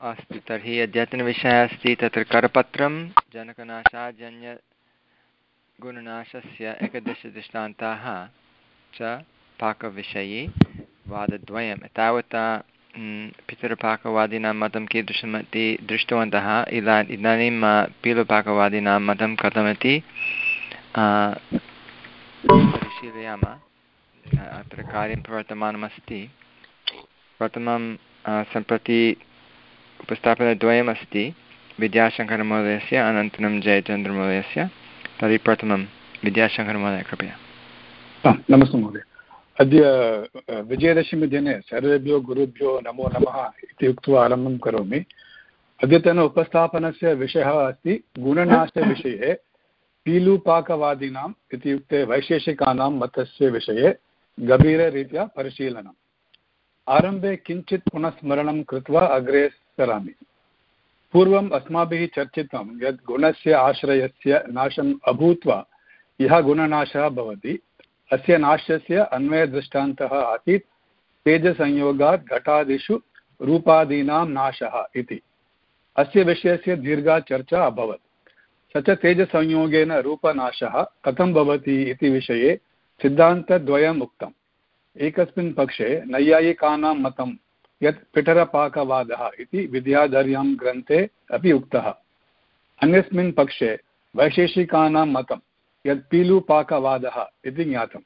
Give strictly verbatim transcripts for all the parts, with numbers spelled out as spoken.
अस्तु, तर्हि अद्यतनविषयः अस्ति तत्र करपत्रं जनकनाशाजन्यगुणनाशस्य एकदशदृष्टान्ताः च पाकविषये वादद्वयं। तावता पितृपाकवादीनां मतं कीदृशमिति दृष्टवन्तः। इदा इदानीं पीलुपाकवादीनां मतं कथमिति परिशीलयामः। अत्र कार्यं प्रवर्तमानमस्ति। प्रथमं सम्प्रति उपस्थापनद्वयमस्ति, विद्याशङ्करमहोदयस्य अनन्तरं जयचन्द्रमहोदयस्य। तर्हि प्रथमं विद्याशङ्करमहोदय कृपया। नमस्ते महोदय। अद्य विजयदशमीदिने सर्वेभ्यो गुरुभ्यो नमो नमः इति उक्त्वा आरम्भं करोमि। अद्यतन उपस्थापनस्य विषयः अस्ति गुणनाशविषये पीलुपाकवादिनाम् इत्युक्ते वैशेषिकानां मतस्य विषये गभीररीत्या परिशीलनम्। आरम्भे किञ्चित् पुनः स्मरणं कृत्वा अग्रे सरामि। पूर्वम् अस्माभिः चर्चितं यत् गुणस्य आश्रयस्य नाशम् अभूत्वा यः गुणनाशः भवति अस्य नाशस्य अन्वयदृष्टान्तः आसीत् तेजसंयोगात् घटादिषु रूपादीनां नाशः इति। अस्य विषयस्य दीर्घा चर्चा अभवत्। स च तेजसंयोगेन रूपनाशः कथं भवति इति विषये सिद्धान्तद्वयम् उक्तम्। एकस्मिन् पक्षे नैयायिकानां मतं यत् पिठरपाकवादः इति विद्याधर्यां ग्रन्थे अपि उक्तः। अन्यस्मिन् पक्षे वैशेषिकानां मतं यत् पीलुपाकवादः इति ज्ञातम्।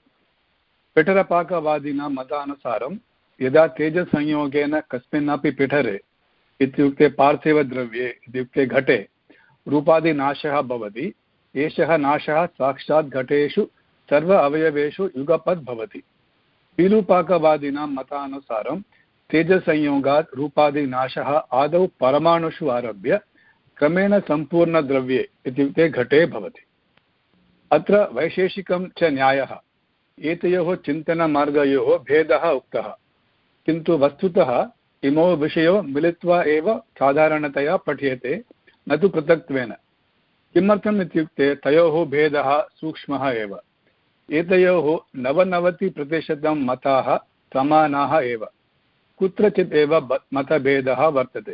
पिठरपाकवादिनां मतानुसारं यदा तेजसंयोगेन कस्मिन्नपि पिठरे इत्युक्ते पार्थिवद्रव्ये इत्युक्ते घटे रूपादिनाशः भवति, एषः नाशः साक्षात् घटेषु सर्व अवयवेषु युगपत् भवति। पीलुपाकवादिनां मतानुसारं तेजसंयोगात् रूपादिनाशः आदौ परमाणुषु आरभ्य क्रमेण सम्पूर्णद्रव्ये इत्युक्ते घटे भवति। अत्र वैशेषिकं च न्यायः। एतयोः चिन्तनमार्गयोः भेदः उक्तः, किन्तु वस्तुतः इमौ विषयो मिलित्वा एव साधारणतया पठ्यते, न तु पृथक्त्वेन। किमर्थम् इत्युक्ते तयोः भेदः सूक्ष्मः एव। एतयोः नवनवतिप्रतिशतं मताः समानाः एव, कुत्रचित् एव मतभेदः वर्तते।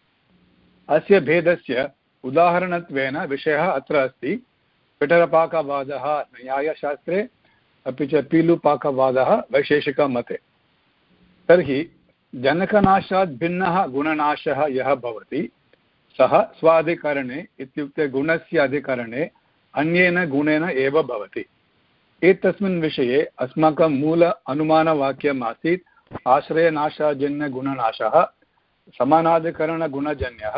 अस्य भेदस्य उदाहरणत्वेन विषयः अत्र अस्ति पिठरपाकवादः न्यायशास्त्रे, अपि च पीलुपाकवादः वैशेषिकमते। तर्हि जनकनाशात् भिन्नः गुणनाशः यः भवति सः स्वाधिकरणे इत्युक्ते गुणस्य अधिकरणे अन्येन गुणेन एव भवति। एतस्मिन् विषये अस्माकं मूल अनुमानवाक्यम् आसीत् आश्रयनाशाजन्यगुणनाशः समानाधिकरणगुणजन्यः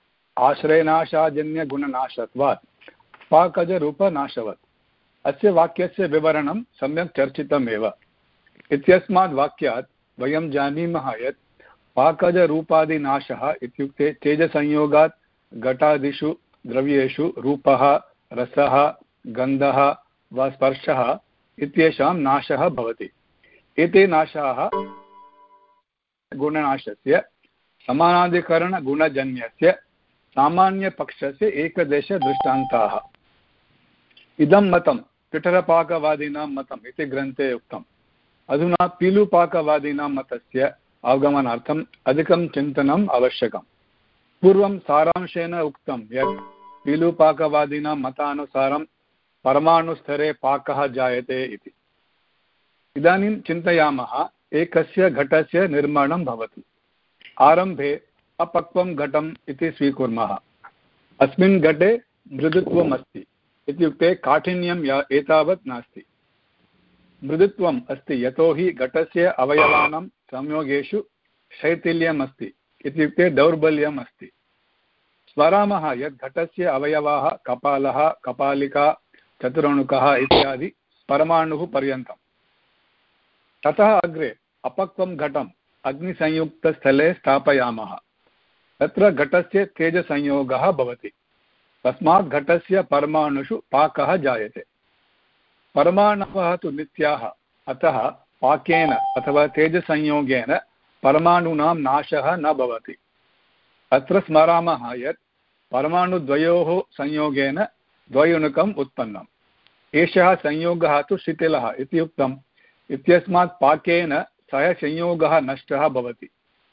आश्रयनाशाजन्यगुणनाशत्वात् पाकजरूपनाशवत्। अस्य वाक्यस्य विवरणं सम्यक् चर्चितमेव। इत्यस्मात् वाक्यात् वयं जानीमः यत् पाकजरूपादिनाशः इत्युक्ते तेजसंयोगात् घटादिषु द्रव्येषु रूपः, रसः, गन्धः वा स्पर्शः इत्येषां नाशः भवति। एते नाशाः गुणनाशस्य समानाधिकरणगुणजन्यस्य सामान्यपक्षस्य एकदेशदृष्टान्ताः। इदं मतं पिठरपाकवादीनां मतम् इति ग्रन्थे उक्तम्। अधुना पीलुपाकवादीनां मतस्य अवगमनार्थम् अधिकं चिन्तनम् आवश्यकम्। पूर्वं सारांशेन उक्तं यत् पीलुपाकवादीनां मतानुसारं परमाणुस्तरे पाकः जायते इति। इदानीं चिन्तयामः एकस्य घटस्य निर्माणं भवति। आरम्भे अपक्वं घटम् इति स्वीकुर्मः। अस्मिन् घटे मृदुत्वम् अस्ति, इत्युक्ते काठिन्यं एतावत् नास्ति। मृदुत्वम् अस्ति यतोहि घटस्य अवयवानां संयोगेषु शैथिल्यम् अस्ति, इत्युक्ते दौर्बल्यम् अस्ति। स्मरामः यत् घटस्य अवयवाः कपालः, कपालिका, चतुरणुकः इत्यादि परमाणुः पर्यन्तम्। ततः अग्रे अपक्वं घटम् अग्निसंयुक्तस्थले स्थापयामः। तत्र घटस्य तेजसंयोगः भवति। तस्मात् घटस्य परमाणुषु पाकः जायते। परमाणवः तु नित्याः, अतः पाकेन अथवा तेजसंयोगेन परमाणूनां नाशः न भवति। अत्र स्मरामः यत् परमाणुद्वयोः संयोगेन द्वयुणुकम् उत्पन्नम्। एषः संयोगः तु शिथिलः इति उक्तम्। इत्यस्मात् पाकेन सः संयोगः नष्टः भवति।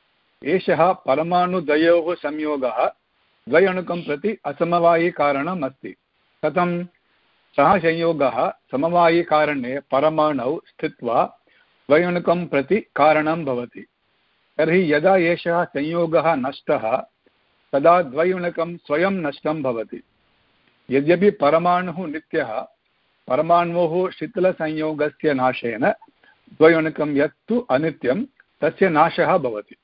एषः परमाणुद्वयोः संयोगः द्वयणुकं प्रति असमवायिकारणम् अस्ति। कथं? सः संयोगः समवायिकारणे परमाणौ स्थित्वा द्वयणुकं प्रति कारणं भवति। तर्हि यदा एषः संयोगः नष्टः तदा द्वयुणकं स्वयं नष्टं भवति। यद्यपि परमाणुः नित्यः, परमाणोः शीतलसंयोगस्य नाशेन द्वयुणकं यत्तु अनित्यं तस्य नाशः भवति।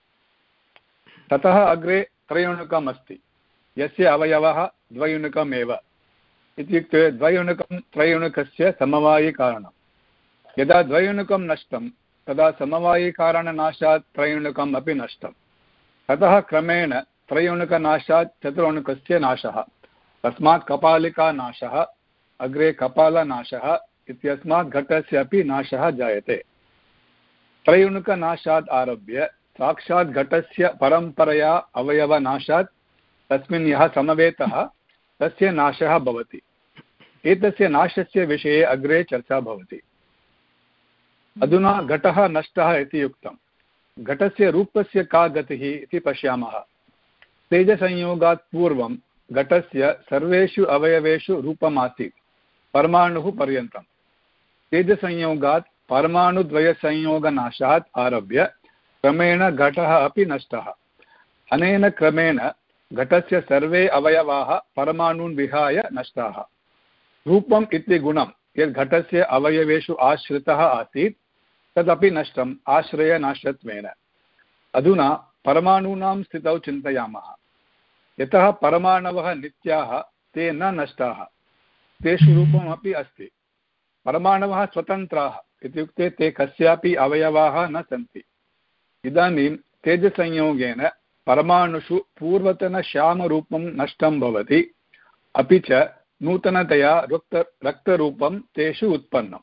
ततः अग्रे त्रयुणकम् अस्ति यस्य अवयवः द्वयुणकमेव। इत्युक्ते द्वयुणकं त्रयुणकस्य समवायिकारणं। यदा द्वयुणकं नष्टं तदा समवायिकारणनाशात् त्रयुणकम् अपि नष्टं। ततः क्रमेण त्रयुणकनाशात् चतुर्णुकस्य नाशः, तस्मात् कपालिकानाशः, अग्रे कपालनाशः इत्यस्मात् घटस्य अपि नाशः जायते। त्रयुणकनाशात् आरभ्य साक्षात् घटस्य परम्परया अवयवनाशात् तस्मिन् यः समवेतः तस्य नाशः भवति। एतस्य नाशस्य विषये अग्रे चर्चा भवति। अधुना घटः नष्टः इति उक्तं। घटस्य रूपस्य का गतिः इति पश्यामः। तेजसंयोगात् पूर्वं घटस्य सर्वेषु अवयवेषु रूपमासीत् परमाणुः पर्यन्तं। तेजसंयोगात् परमाणुद्वयसंयोगनाशात् आरभ्य क्रमेण घटः अपि नष्टः। अनेन क्रमेण घटस्य सर्वे अवयवाः परमाणून् विहाय नष्टाः। रूपम् इति गुणं यद् घटस्य अवयवेषु आश्रितः आसीत् तदपि नष्टम् आश्रयनाशत्वेन। अधुना परमाणूनां स्थितौ चिन्तयामः। यतः परमाणवः नित्याः ते न नष्टाः, तेषु रूपमपि अस्ति। परमाणवः स्वतन्त्राः इत्युक्ते ते कस्यापि अवयवाः न सन्ति। इदानीं तेजसंयोगेन परमाणुषु पूर्वतनश्यामरूपं नष्टं भवति, अपि च नूतनतया रक्त रक्तरूपं तेषु उत्पन्नम्।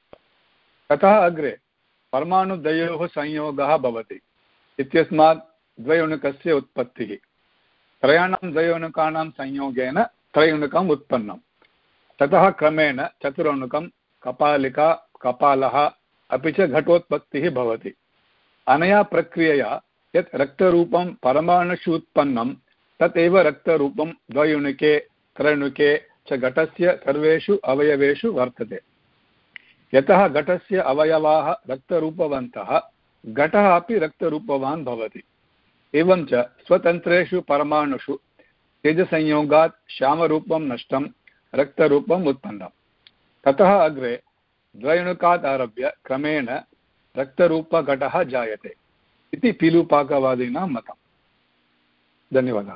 ततः अग्रे परमाणुद्वयोः संयोगः भवति इत्यस्मात् द्वयुणकस्य उत्पत्तिः। त्रयाणां द्वयुणकानां संयोगेन त्रयुणकम् उत्पन्नम्। ततः क्रमेण चतुर्णुकं, कपालिका, कपालः अपि च घटोत्पत्तिः भवति। अनया प्रक्रियया यत् रक्तरूपं परमाणुषु उत्पन्नं तदेव रक्तरूपं द्वयुणके त्रयुणके च घटस्य सर्वेषु अवयवेषु वर्तते। यतः घटस्य अवयवाः रक्तरूपवन्तः, घटः अपि रक्तरूपवान् भवति। एवं च स्वतन्त्रेषु परमाणुषु तेजसंयोगात् श्यामरूपं नष्टं, रक्तरूपम् उत्पन्नं। ततः अग्रे द्वयुणकात् आरभ्य क्रमेण रक्तरूपघटः जायते इति पीलुपाकवादीनां मतं। धन्यवादः।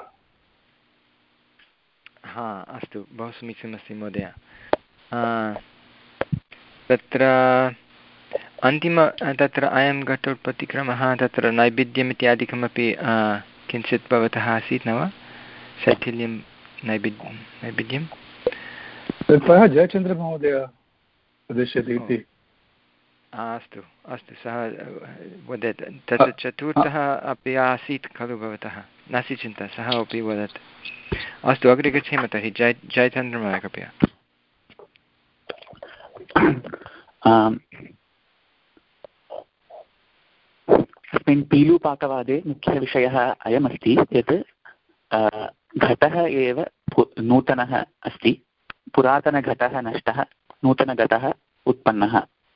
हा, अस्तु, बहु समीचीनमस्ति महोदय। तत्र अन्तिम तत्र अयं घटोत्पत्तिक्रमः तत्र नैवेद्यम् इत्यादिकमपि किञ्चित् भवतः आसीत् न वा? शैथिल्यं, नैवेद्यं नैवेद्यं ततः जयचन्द्रमहोदय वदिष्यति इति। अस्तु अस्तु, सः वदत्। तत्र चतुर्थः अपि आसीत् खलु भवतः? नास्ति चिन्ता, सः अपि वदत्। अस्तु, अग्रे गच्छेम तर्हि। जय जयचन्द्रमहोदय कृपया। अस्मिन् पीलुपाकवादे मुख्यविषयः अयमस्ति यत् घटः एव नूतनः अस्ति, पुरातनघटः नष्टः, नूतनघटः उत्पन्नः।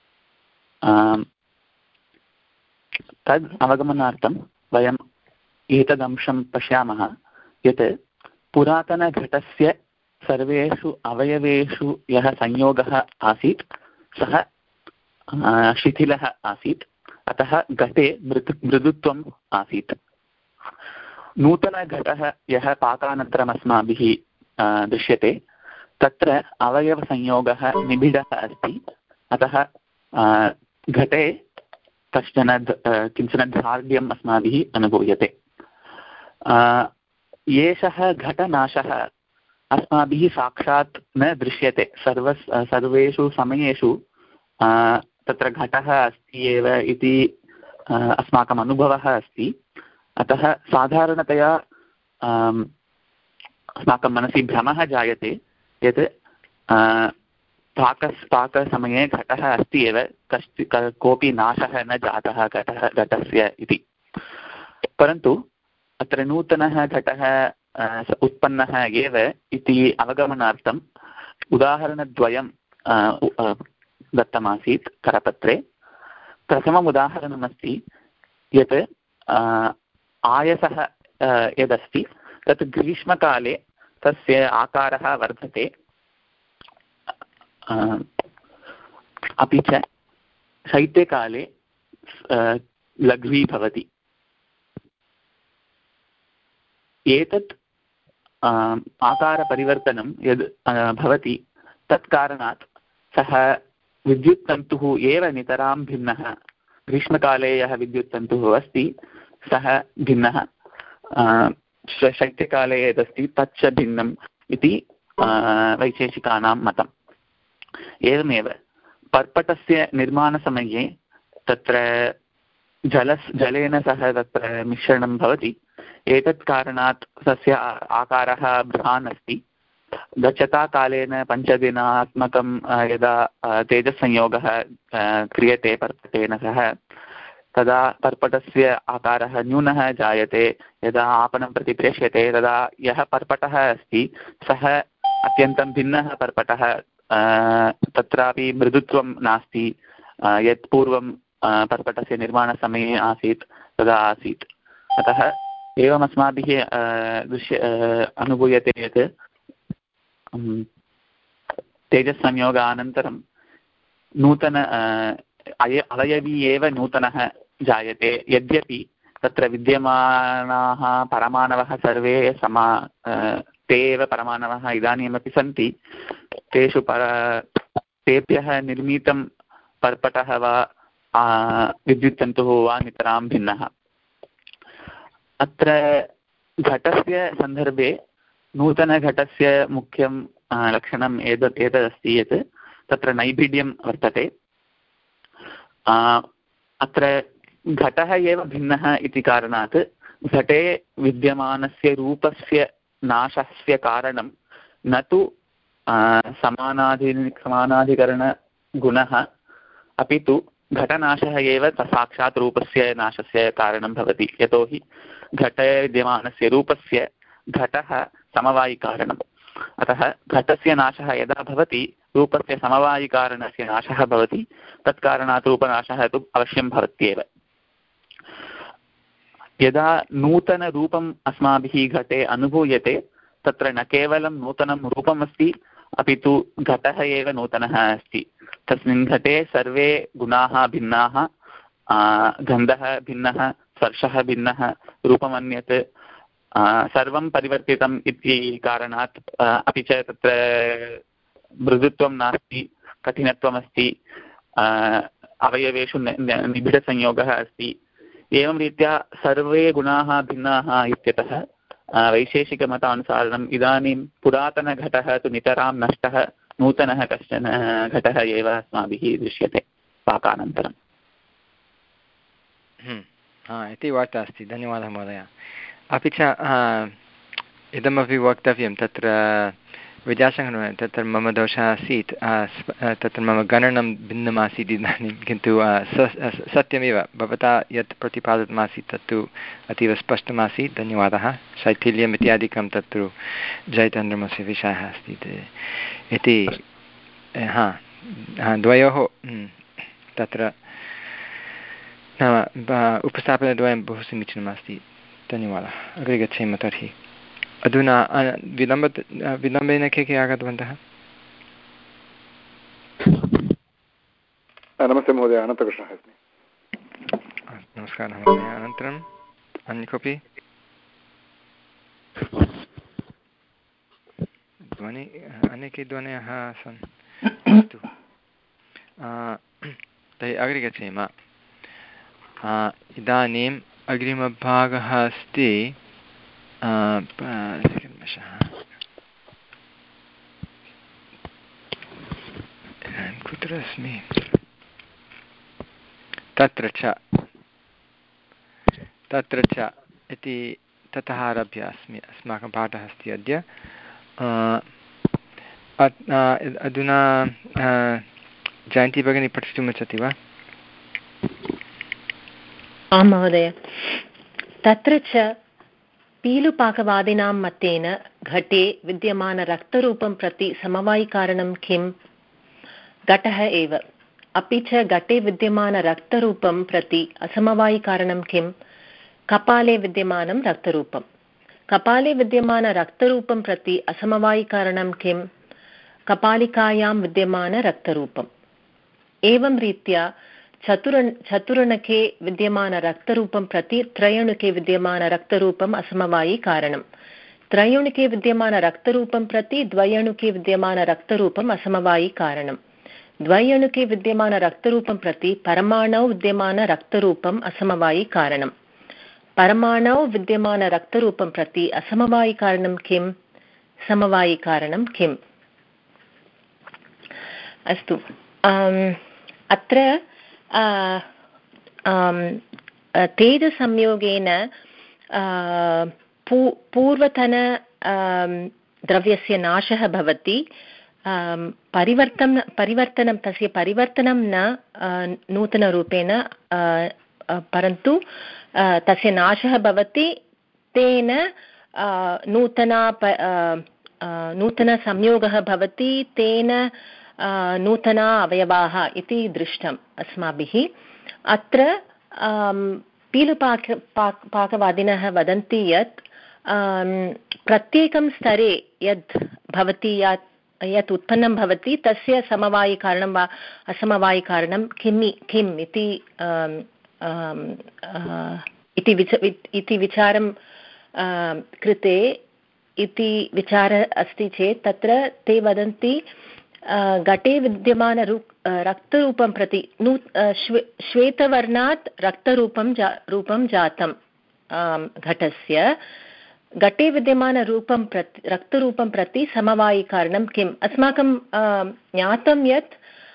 तद् अवगमनार्थं वयम् एतदंशं पश्यामः यत् पुरातनघटस्य सर्वेषु अवयवेषु यः संयोगः आसीत् सः शिथिलः आसीत्, अतः घटे मृदु मृदुत्वम् आसीत्। नूतनघटः यः पाकानन्तरम् अस्माभिः दृश्यते तत्र अवयवसंयोगः निबिडः अस्ति, अतः घटे कश्चन किञ्चन दार्ढ्यम् अस्माभिः अनुभूयते। एषः घटनाशः अस्माभिः साक्षात् न दृश्यते। सर्व सर्वेषु समयेषु तत्र घटः अस्ति एव इति अस्माकम् अनुभवः अस्ति। अतः साधारणतया अस्माकं मनसि भ्रमः जायते यत् पाकस् पाकसमये घटः अस्ति एव, कश्चि कोऽपि नाशः न जातः घटः घटस्य इति। परन्तु अत्र नूतनः घटः उत्पन्नः एव इति अवगमनार्थम् उदाहरणद्वयं दत्तमासीत् करपत्रे। प्रथमम् उदाहरणमस्ति यत् आयसः यदस्ति तत् ग्रीष्मकाले तस्य आकारः वर्धते, अपि च शैत्यकाले लघ्वीभवति। एतत् आकारपरिवर्तनं यद् भवति तत्कारणात् सः विद्युत्तन्तुः एव नितरां भिन्नः। ग्रीष्मकाले यः विद्युत्तन्तुः अस्ति सः भिन्नः, शैत्यकाले यदस्ति तच्च भिन्नम् इति वैशेषिकानां मतम्। एवमेव पर्पटस्य निर्माणसमये तत्र जलस् जलेन सह तत्र मिश्रणं भवति। एतत् कारणात् तस्य आकारः बृहन् अस्ति। गच्छता कालेन पञ्चदिनात्मकं यदा तेजस्संयोगः क्रियते पर्पटेन सह तदा पर्पटस्य आकारः न्यूनः जायते। यदा आपणं प्रति प्रेष्यते तदा यः पर्पटः अस्ति सः अत्यन्तं भिन्नः पर्पटः, तत्रापि मृदुत्वं नास्ति, यत् पूर्वं पर्पटस्य निर्माणसमये आसीत् तदा आसीत्। अतः एवम् अस्माभिः दृश्य अनुभूयते यत् तेजस्संयोगानन्तरं नूतन अय अवयवी एव नूतनः जायते। यद्यपि तत्र विद्यमानाः परमाणवः सर्वे समा ते एव परमाणवः इदानीमपि सन्ति, तेषु पर तेभ्यः निर्मितं पर्पटः वा विद्युत्तन्तुः वा नितरां भिन्नः। अत्र घटस्य सन्दर्भे नूतनघटस्य मुख्यं लक्षणम् एतत् एतदस्ति यत् तत्र नैबिड्यं वर्तते। अत्र घटः एव भिन्नः इति कारणात् घटे विद्यमानस्य रूपस्य नाशस्य कारणं न तु समानाधि समानाधिकरणगुणः, अपि तु घटनाशः एव साक्षात् रूपस्य नाशस्य कारणं भवति। यतोहि घटे विद्यमानस्य रूपस्य घटः समवायिकारणम्। अतः घटस्य नाशः यदा भवति रूपस्य समवायिकारणस्य नाशः भवति, तत्कारणात् रूपनाशः तु अवश्यं भवत्येव। यदा नूतनरूपम् अस्माभिः घटे अनुभूयते तत्र न केवलं नूतनं रूपमस्ति, अपि तु घटः एव नूतनः अस्ति। तस्मिन् घटे सर्वे गुणाः भिन्नाः, गन्धः भिन्नः, स्पर्शः भिन्नः, रूपमन्यत्, सर्वं परिवर्तितम् इति कारणात्, अपि च तत्र मृदुत्वं नास्ति, कठिनत्वमस्ति, अवयवेषु निबिडसंयोगः अस्ति। एवं रीत्या सर्वे गुणाः भिन्नाः इत्यतः वैशेषिकमतानुसारणम् इदानीं पुरातनघटः तु नितरां नष्टः, नूतनः कश्चन घटः एव अस्माभिः दृश्यते पाकानन्तरम्। इति वार्ता अस्ति। धन्यवादः महोदय। अपि च इदमपि वक्तव्यं, तत्र विद्यासङ्घ तत्र मम दोषः आसीत्, तत्र मम गणनं भिन्नम् आसीत् इदानीं, किन्तु सत्यमेव भवता यत् प्रतिपादितमासीत् तत्तु अतीव स्पष्टमासीत्। धन्यवादः। शैथिल्यम् इत्यादिकं तत्तु जयचन्द्रमस्य विषयः अस्ति इति। हा द्वयोः तत्र नाम उपस्थापनद्वयं बहु समीचीनमस्ति। धन्यवादः। अग्रे गच्छेम तर्हि। अधुना विलम्ब विलम्बेन के के आगतवन्तः? नमस्ते महोदय, अनन्तकृष्णः अस्मि। नमस्कारः महोदय। अनन्तरम् अन्य कोऽपि? ध्वनि अनेके ध्वनयः आसन्। अस्तु, तर्हि अग्रे गच्छेम। इदानीम् अग्रिमभागः अस्ति कुत्र अस्मि? तत्र च तत्र च इति ततः आरभ्य अस्मि अस्माकं पाठः अस्ति अद्य। अधुना जयन्ती भगिनी पठितुम् इच्छति वा? आं महोदय। तत्र च पीलुपाकवादिनां मतेन घटे विद्यमानरक्तरूपं प्रति समवायिकारणं किं? घटः एव। अपि च घटे विद्यमानरक्तरूपं प्रति असमवायिकारणं किं? कपाले विद्यमानं रक्तरूपं। कपाले विद्यमानरक्तरूपं प्रति असमवायिकारणं किं? कपालिकायां विद्यमानरक्तरूपम्। एवं रीत्या चतुर् चतुर्णके विद्यमानरक्तरूपं प्रति त्रयणुके विद्यमानरक्तरूपम् असमवायिकारणं। त्रयणुके विद्यमानरक्तरूपं प्रति द्वयणुके विद्यमानरक्तरूपम् असमवायिकारणं। द्वयणुके विद्यमानरक्तरूपं प्रति परमाणौ विद्यमानरक्तरूपम् असमवायिकारणं। परमाणौ विद्यमानरक्तरूपं प्रति असमवायिकारणं किं? समवायिकारणं किम्? अस्तु, अत्र तेजसंयोगेन पू पूर्वतन द्रव्यस्य नाशः भवति, परिवर्तनं परिवर्तनं तस्य परिवर्तनं न नूतनरूपेण, परन्तु तस्य नाशः भवति, तेन नूतना नूतनसंयोगः भवति, तेन नूतना अवयवाः इति दृष्टम् अस्माभिः। अत्र पीलुपाक पाक पाकवादिनः वदन्ति यत् प्रत्येकं स्तरे यद् भवति, यत् यत् उत्पन्नं भवति तस्य समवायिकारणं वा असमवायिकारणं किमि किम् इति इति विच इति विचारं कृते इति विचारः अस्ति चेत् तत्र ते वदन्ति घटे विद्यमान रक्तरूपं प्रति नू श्वे श्वेतवर्णात् रक्तरूपं जा रूपं जातं घटस्य, घटे विद्यमानरूपं प्रति रक्तरूपं प्रति समवायिकारणं किम्? अस्माकं ज्ञातं यत्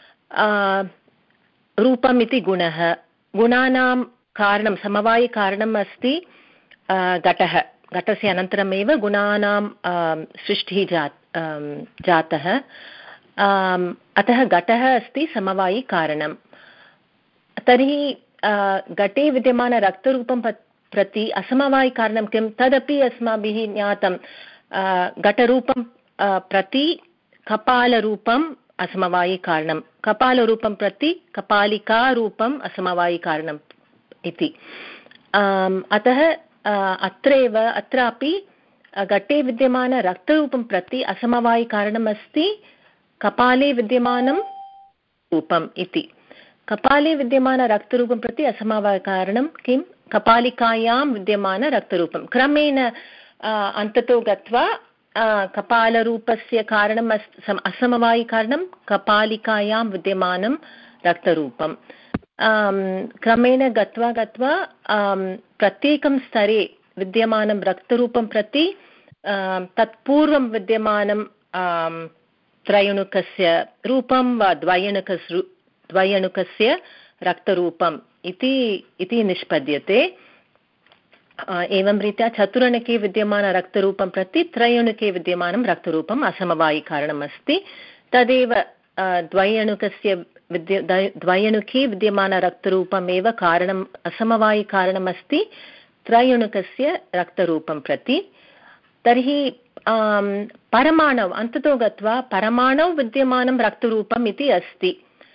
रूपम् इति गुणः, गुणानां कारणं समवायिकारणम् अस्ति घटः। घटस्य अनन्तरमेव गुणानां सृष्टिः जात् जातः, अतः घटः अस्ति समवायिकारणं। तर्हि घटे विद्यमानरक्तरूपं प्रति असमवायिकारणं किं? तदपि अस्माभिः ज्ञातं। घटरूपं प्रति कपालरूपम् असमवायिकारणं, कपालरूपं प्रति कपालिकारूपम् असमवायिकारणम् इति। अतः अत्रैव अत्रापि घटे विद्यमानरक्तरूपं प्रति असमवायिकारणम् अस्ति कपाले विद्यमानं रूपम् इति। कपाले विद्यमानरक्तरूपं प्रति असमवायिकारणं किं? कपालिकायां विद्यमानरक्तरूपं। क्रमेण अन्ततो गत्वा कपालरूपस्य कारणम् असमवायिकारणं कपालिकायां विद्यमानं रक्तरूपं। क्रमेण गत्वा गत्वा प्रत्येकं स्तरे विद्यमानं रक्तरूपं प्रति तत्पूर्वं विद्यमानं त्रयणुकस्य रूपं वा द्वयणुकस् द्वयणुकस्य रक्तरूपम् इति इति निष्पद्यते। एवं रीत्या चतुरणके विद्यमानरक्तरूपं प्रति त्रयणुके विद्यमानं रक्तरूपम् असमवायिकारणम् अस्ति। तदेव द्वयणुकस्य विद्य द्वयणुके विद्यमानरक्तरूपमेव कारणम् असमवायिकारणम् अस्ति त्रयणुकस्य रक्तरूपं प्रति। तर्हि परमाणौ अन्ततो गत्वा परमाणौ विद्यमानं रक्तरूपम् इति अस्ति,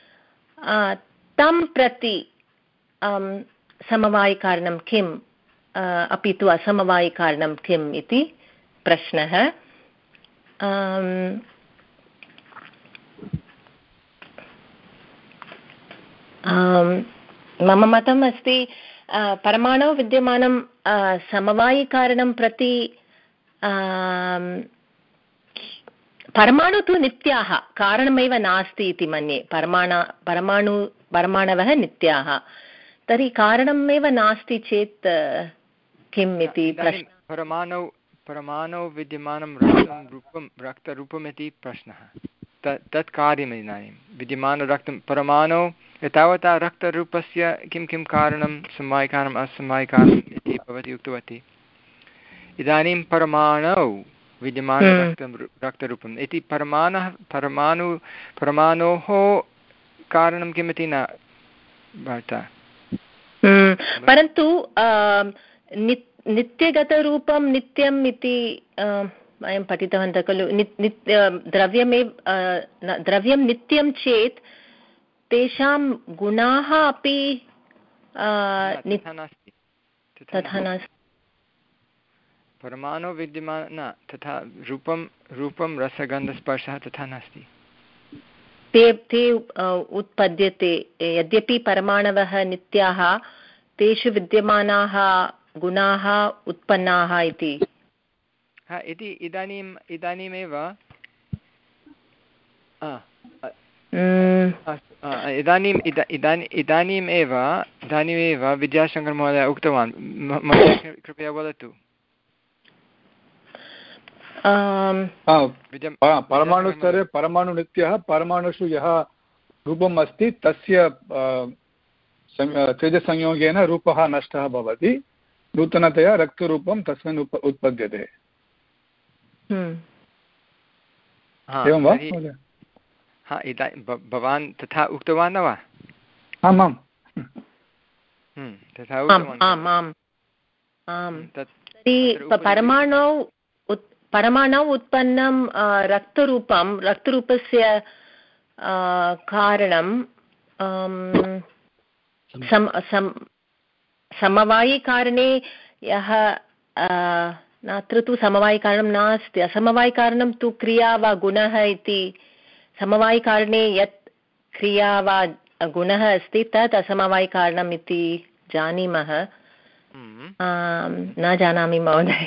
तं प्रति समवायिकारणं किम् अपि तु असमवायिकारणं किम् इति प्रश्नः। मम मतम् अस्ति परमाणौ विद्यमानं समवायिकारणं प्रति परमाणु तु नित्याः, कारणमेव नास्ति इति मन्ये। परमाणु परमाणु परमाणवः नित्याः, तर्हि कारणमेव नास्ति चेत् किम् इति प्रश्नः। परमाणु परमाणौ विद्यमानं रक्तं रूपं रक्तरूपम् इति प्रश्नः। तत् तत् कार्यम् इदानीं विद्यमानरक्तं परमाणौ एतावता रक्तरूपस्य किं किं कारणं समवायिकारणम् असमवायिकारणम् इति भवती उक्तवती। इदानीं परमाणौ विद्यमानरक्तं रक्तरूपम् इति परमाणुः परमाणु परमाणोः कारणं किमिति न वार्ता। परन्तु नित्यगतरूपं नित्यम् इति वयं पठितवन्तः खलु. द्रव्यमेव द्रव्यं नित्यं चेत् तेषां गुणाः अपि तथा नास्ति. परमाणु विद्यमान न तथा रूपं रूपं रसगन्धस्पर्शः तथा नास्ति. ते ते उत्पद्यते यद्यपि परमाणवः नित्याः तेषु विद्यमानाः गुणाः उत्पन्नाः इति. हा इति इदानीम् इदानीमेव इदानीम् इदानीम् इदानीमेव इदानीमेव विद्याशङ्करमहोदयः उक्तवान्. कृपया वदतु. परमाणुस्तरे परमाणुनित्यः परमाणुषु यः रूपम् अस्ति तस्य तेजसंयोगेन रूपः नष्टः भवति. नूतनतया रक्तरूपं तस्मिन् उप उत्पद्यते. एवं वा? हा इदानीं भवान् तथा उक्तवान् न वा? आम् आम् तथा उक्तवान्. परमाणौ परमाणौ उत्पन्नं रक्तरूपं रक्तरूपस्य कारणं समवायिकारणे यः अत्र तु समवायिकारणं नास्ति. असमवायिकारणं तु क्रिया वा गुणः इति. समवायिकारणे यत् क्रिया वा गुणः अस्ति तत् असमवायिकारणम् इति जानीमः. न जानामि महोदय.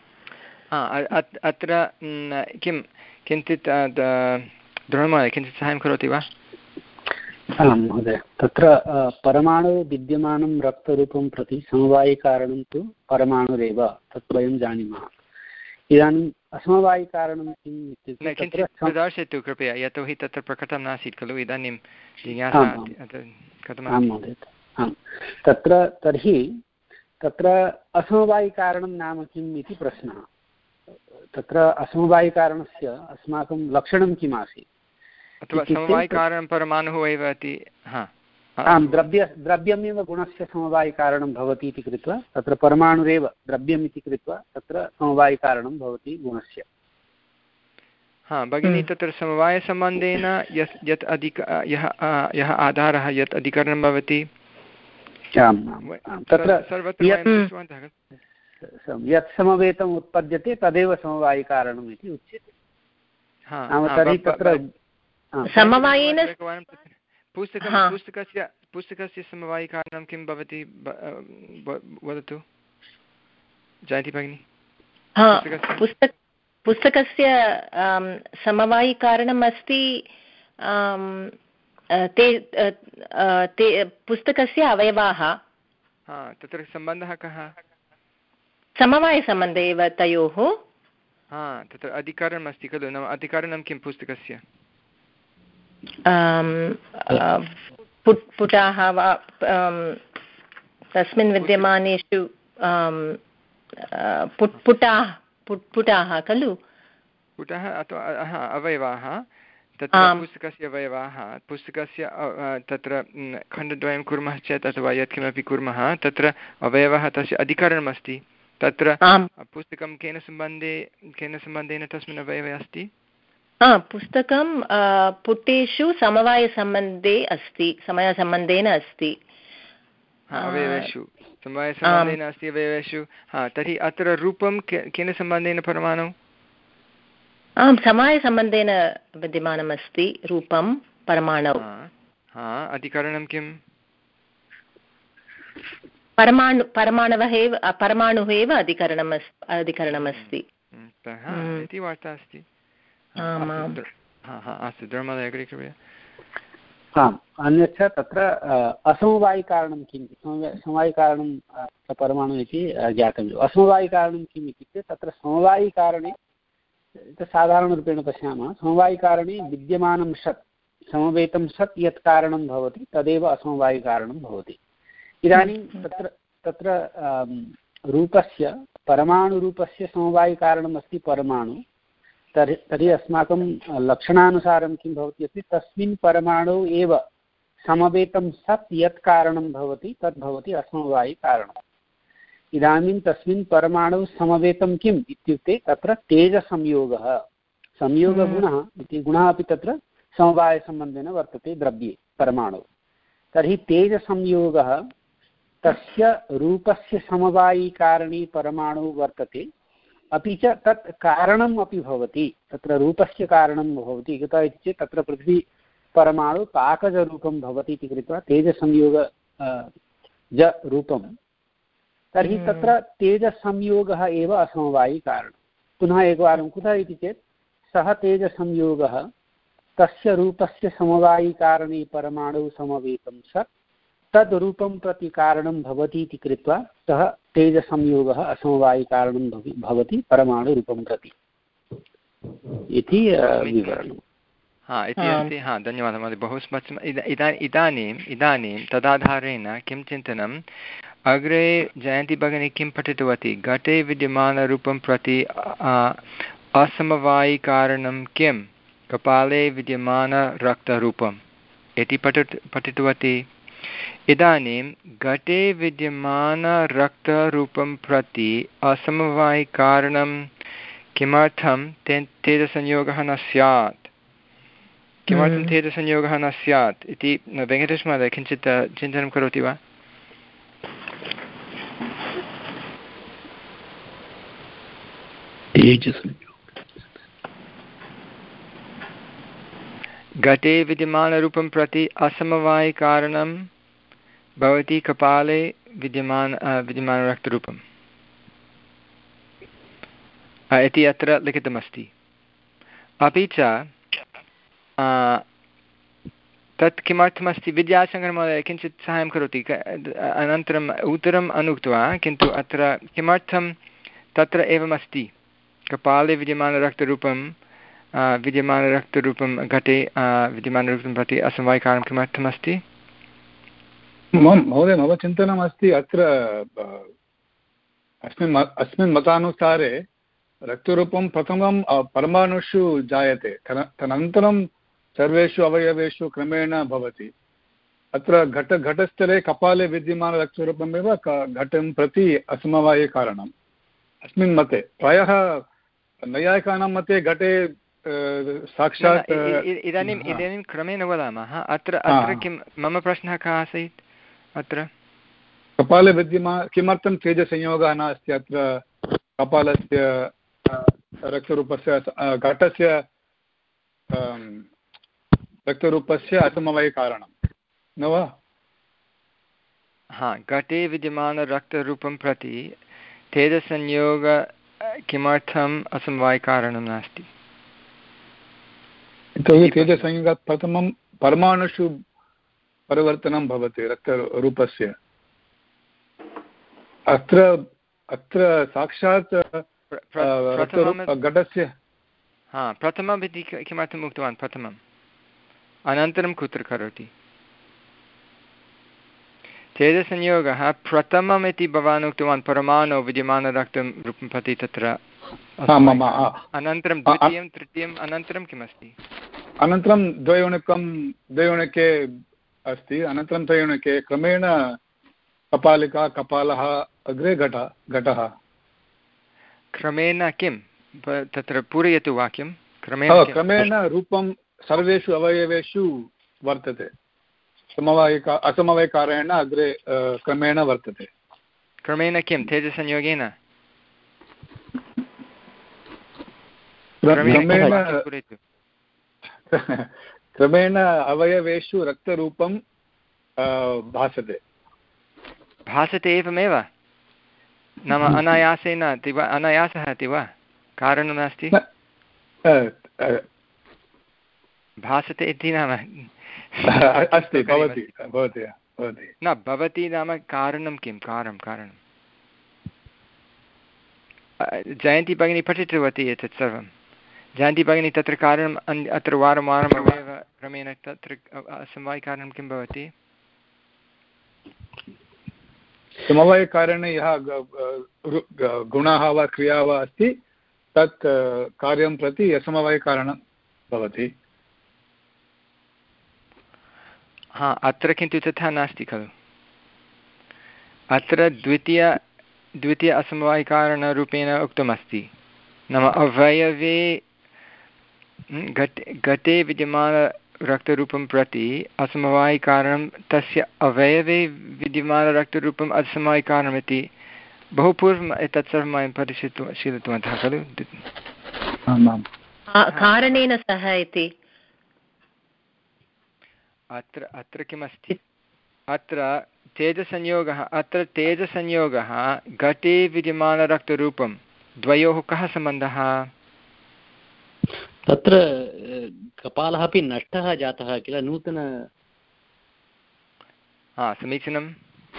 अत्र किं किञ्चित् दृढमहोदय किञ्चित् साहाय्यं करोति वा? आं महोदय, तत्र परमाणु विद्यमानं रक्तरूपं प्रति समवायिकारणं तु परमाणुरेव, तत् वयं जानीमः. इदानीम् असमवायिकारणं किम् इत्युक्ते किञ्चित् प्रदर्शयतु कृपया, यतोहि तत्र प्रकटं नासीत् खलु. इदानीं जिज्ञासा कथम्? आं महोदय, आं तत्र तर्हि तत्र असमवायिकारणं नाम किम् इति प्रश्नः. तत्र असमवायिकारणस्य अस्माकं लक्षणं किम् आसीत्? अथवा समवायिकारणं परमाणुः एव इति. आं द्रव्य द्रव्यमेव गुणस्य समवायिकारणं भवति इति कृत्वा तत्र परमाणुरेव द्रव्यम् इति कृत्वा तत्र समवायिकारणं भवति गुणस्य. हा भगिनी, तत्र समवायसम्बन्धेन यत् यत् अधिक यः यः आधारः यत् अधिकरणं भवति तत्र यत् समवेतम् उत्पद्यते तदेव समवायिकारणम् इति उच्यते. तर्हि तत्र समवायेन पुस्तकं पुस्तकस्य पुस्तकस्य समवायिकारणं किं भवति वदतु जयन्ती भगिनी. पुस्तक पुस्तकस्य समवायिकारणम् अस्ति ते ते पुस्तकस्य अवयवाः. तत्र सम्बन्धः कः? समवायसम्बन्धे एव तयोः. हा तत्र अधिकरणम् अस्ति खलु. नाम अधिकरणं किं पुस्तकस्य? पुटाः वा तस्मिन् विद्यमानेषु पुटाः पुटाः खलु. पुटः अथवा अवयवाः. तत्र पुस्तकस्य अवयवाः. पुस्तकस्य तत्र खण्डद्वयं कुर्मः चेत् अथवा यत्किमपि कुर्मः तत्र अवयवः तस्य अधिकरणमस्ति. तत्र पुस्तकं केन सम्बन्धे केन सम्बन्धेन तस्मिन् अवयवे अस्ति? पुस्तकं पुटेषु समवायसम्बन्धे अस्ति, समयसम्बन्धेन अस्ति. अवयवेषु समवायसम्बन्धेन अस्ति अवयवेषु. हा तर्हि अत्र रूपं केन सम्बन्धेन परमाणु? आं समवायसम्बन्धेन विद्यमानम् अस्ति रूपं परमाणौ. हा अधिकरणं किम्? परमाणु परमाणवः एव परमाणुः एव अधिकरणम् अधिकरणमस्ति इति वार्ता अस्ति. अस्तु धर्ममहोदय अग्रे कृपया. आम् अन्यच्च तत्र असमवायिकारणं किम्? समवायिकारणं परमाणु इति ज्ञातव्यम्. असमवायिकारणं किम् इत्युक्ते तत्र समवायिकारणे साधारणरूपेण पश्यामः. समवायिकारणे विद्यमानं सत् समवेतं सत् यत् कारणं भवति तदेव असमवायिकारणं भवति. इदानीं तत्र तत्र रूपस्य परमाणुरूपस्य समवायिकारणम् अस्ति परमाणु. तर्हि तर्हि अस्माकं लक्षणानुसारं किं भवति इति तस्मिन् परमाणौ एव समवेतं सत् यत् कारणं भवति तद् भवति असमवायिकारणम्. इदानीं तस्मिन् परमाणौ समवेतं किम् इत्युक्ते तत्र तेजसंयोगः संयोगगुणः इति गुणः अपि तत्र समवायसम्बन्धेन वर्तते द्रव्ये परमाणौ। तर्हि तेजसंयोगः तस्य रूपस्य समवायिकारणि परमाणु वर्तते, अपि च तत् कारणम् अपि भवति, तत्र रूपस्य कारणं भवति। कुतः इति चेत् तत्र पृथ्वी परमाणु पाकजरूपं भवति इति कृत्वा तेजसंयोग ज रूपं। तर्हि तत्र तेजसंयोगः एव असमवायिकारणं। पुनः एकवारं कुतः इति चेत् सः तेजसंयोगः तस्य रूपस्य समवायिकारणे परमाणु समवेतं सत् तद् रूपं प्रति कारणं भवति इति कृत्वा सः तेजसंयोगः असमवायिकारणं भवति परमाणुरूपं प्रति इति विवरणम्। हा इति अस्ति। हा धन्यवादः महोदय, बहु स्पष्टम्। इदानीम् इदानीं तदाधारेण किं चिन्तनम्, अग्रे जयन्ती भगिनी किं पठितवती, घटे विद्यमानरूपं प्रति असमवायिकारणं किं, कपाले विद्यमानरक्तरूपम् इति पठित पठितवती। इदानीं घटे विद्यमानरक्तरूपं प्रति असमवायिकारणं किमर्थं ते तेजसंयोगः न स्यात्, किमर्थं तेजसंयोगः न स्यात् इति वेङ्कटेशमहोदय किञ्चित् चिन्तनं करोति वा? घटे विद्यमानरूपं प्रति असमवायिकारणं भवति कपाले विद्यमान विद्यमानरक्तरूपम् इति अत्र लिखितमस्ति। अपि च तत् किमर्थमस्ति, विद्याशङ्करमहोदय किञ्चित् सहायं करोति, अनन्तरम् उत्तरम् अनुक्त्वा, किन्तु अत्र किमर्थं तत्र एवमस्ति, कपाले विद्यमानरक्तरूपं विद्यमानरक्तरूपं घटे विद्यमानरक्तं प्रति असमवायिकारणं किमर्थमस्ति? महोदय मम चिन्तनमस्ति, अत्र अस्मिन् अस्मिन् मतानुसारे रक्तरूपं प्रथमं परमाणुषु जायते, तदनन्तरं सर्वेषु अवयवेषु क्रमेण भवति। अत्र घट घटस्थले कपाले विद्यमानरक्तरूपमेव घटं प्रति असमवायिकारणम् अस्मिन् मते। प्रायः नैयायिकानां मते घटे साक्षात् इदानीम् इदानीं क्रमेण वदामः। अत्र अत्र किं मम प्रश्नः कः आसीत्, अत्र कपाले विद्यमान किमर्थं तेजसंयोगः नास्ति, अत्र कपालस्य रक्तरूपस्य घटस्य रक्तरूपस्य असमवायिकारणं न वा? हा, घटे विद्यमानरक्तरूपं प्रति तेजसंयोग किमर्थम् असमवायिकारणं नास्ति? यतोहि तेजसंयोगात् प्रथमं परमाणुषु परिवर्तनं भवति रक्तरूपस्य। अत्र अत्र साक्षात् घटस्य हा प्रथमम् इति किमर्थम् उक्तवान्? प्रथमम् अनन्तरं कुत्र करोति? तेजसंयोगः प्रथमम् इति भवान् उक्तवान्, परमाणु विद्यमानरक्तं रूपं प्रति तत्र, अनन्तरं द्वितीयं तृतीयम् अनन्तरं किमस्ति? अनन्तरं द्वयोणकं द्वयोणके अस्ति, अनन्तरं त्रयोणके क्रमेण कपालिका कपालः अग्रे घट घटः। क्रमेण किं तत्र पूरयतु वाक्यं। क्रमेण क्रमेण रूपं सर्वेषु अवयवेषु वर्तते, समवायिका असमवायिकारेण अग्रे क्रमेण वर्तते। क्रमेण किं? तेजसंयोगेन? क्रमेण अवयवेषु रक्तरूपं भासते। भासते एवमेव, नाम अनायासेन अस्ति वा? अनायासः अस्ति वा? कारणं नास्ति? भासते इति नाम अस्ति, भवति भवति न भवति नाम कारणं किं? कारणं कारणं जयन्ती भगिनी पठितवती एतत् सर्वं। जयन्ती भगिनी तत्र कारणम् अत्र वारं वारम् एव क्रमेण तत्र समवायिकारणं किं भवति? समवायिकारणे यः गुणः वा क्रिया वा अस्ति तत् कार्यं प्रति असमवायिकारणं भवति। हा, अत्र किन्तु तथा नास्ति खलु। अत्र द्वितीय द्वितीय असमवायिकारणरूपेण उक्तमस्ति नाम अवयवे घटे घटे विद्यमानरक्तरूपं प्रति असमवायिकारणं तस्य अवयवे विद्यमानरक्तरूपम् असमवायिकारणमिति बहु पूर्वम् एतत् सर्वं वयं परिशीलितवन्तः शीलितवन्तः खलु कारणेन सह इति अत्र अत्र किमस्ति अत्र तेजसंयोगः अत्र तेजसंयोगः घटे विद्यमानरक्तरूपं द्वयोः कः सम्बन्धः तत्र कपालः अपि नष्टः जातः किल नूतन हा समीचीनं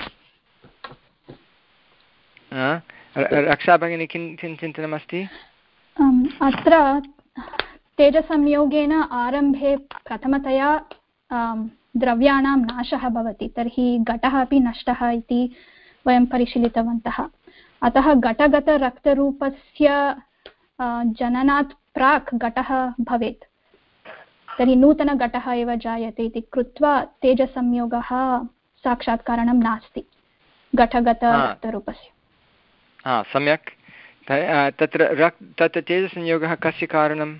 रक्षा भगिनी किं किं चिन्तनमस्ति अत्र तेजसंयोगेन आरम्भे प्रथमतया द्रव्याणां नाशः भवति तर्हि घटः अपि नष्टः इति वयं परिशीलितवन्तः अतः घटगतरक्तरूपस्य जननात् प्राक् घटः भवेत् तर्हि नूतनघटः एव जायते इति कृत्वा तेजसंयोगः साक्षात् कारणं नास्ति घटगतरक्तरूपस्य हा सम्यक् तत्र रक् तत् तेजसंयोगः कस्य कारणं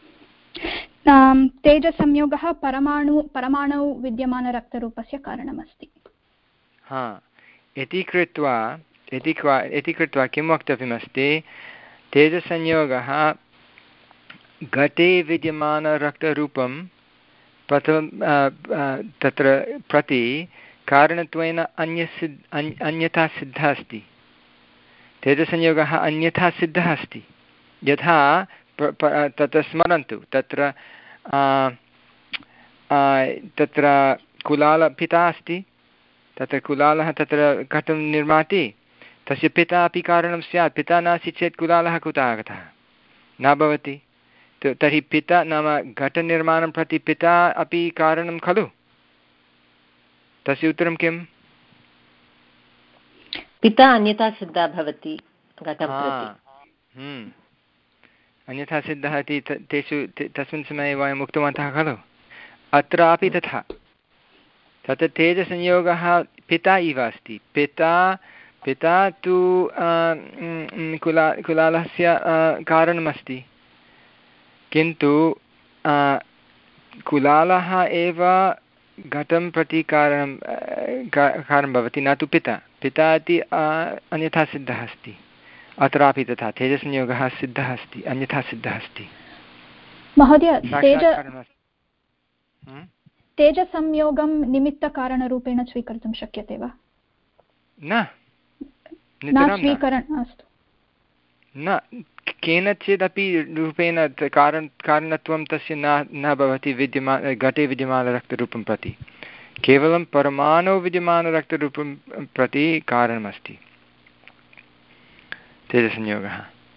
तेजसंयोगः परमाणु परमाणौ विद्यमानरक्तरूपस्य कारणमस्ति हा इति कृत्वा इति इति कृत्वा किं वक्तव्यमस्ति तेजसंयोगः घटे विद्यमानरक्तरूपं प्रथमं तत्र प्रति कारणत्वेन अन्यसिद्ध अन्यथा सिद्धः अस्ति तेजसंयोगः अन्यथा सिद्धः अस्ति यथा तत्र स्मरन्तु तत्र तत्र कुलालपिता अस्ति तत्र कुलालः तत्र घटं निर्माति तस्य पिता अपि कारणं स्यात् पिता नास्ति चेत् कुलालः कुतः आगतः न भवति तर्हि पिता नाम घटनिर्माणं प्रति पिता अपि कारणं खलु तस्य उत्तरं किम् पिता अन्यथा सिद्धः भवति घटं प्रति अन्यथा सिद्धः इति तेषु तस्मिन् समये वयम् उक्तवन्तः खलु अत्रापि तथा तत्र तेजसंयोगः पिता इव अस्ति पिता पिता तु कुला कुलालस्य कारणमस्ति किन्तु कुलालः एव घटं प्रति कारणं कारणं भवति न तु पिता पिता इति अन्यथा सिद्धः अस्ति अत्रापि तथा तेजसंयोगः सिद्धः अस्ति अन्यथा सिद्धः अस्ति महोदय तेज तेजसंयोगं निमित्तकारणरूपेण स्वीकर्तुं शक्यते वा न अस्तु न केनचिदपि रूपेण कारण कारणत्वं तस्य न न भवति विद्यमान घटे विद्यमानरक्तरूपं प्रति केवलं परमाणु विद्यमानरक्तरूपं प्रति कारणमस्ति तेजसंयोगः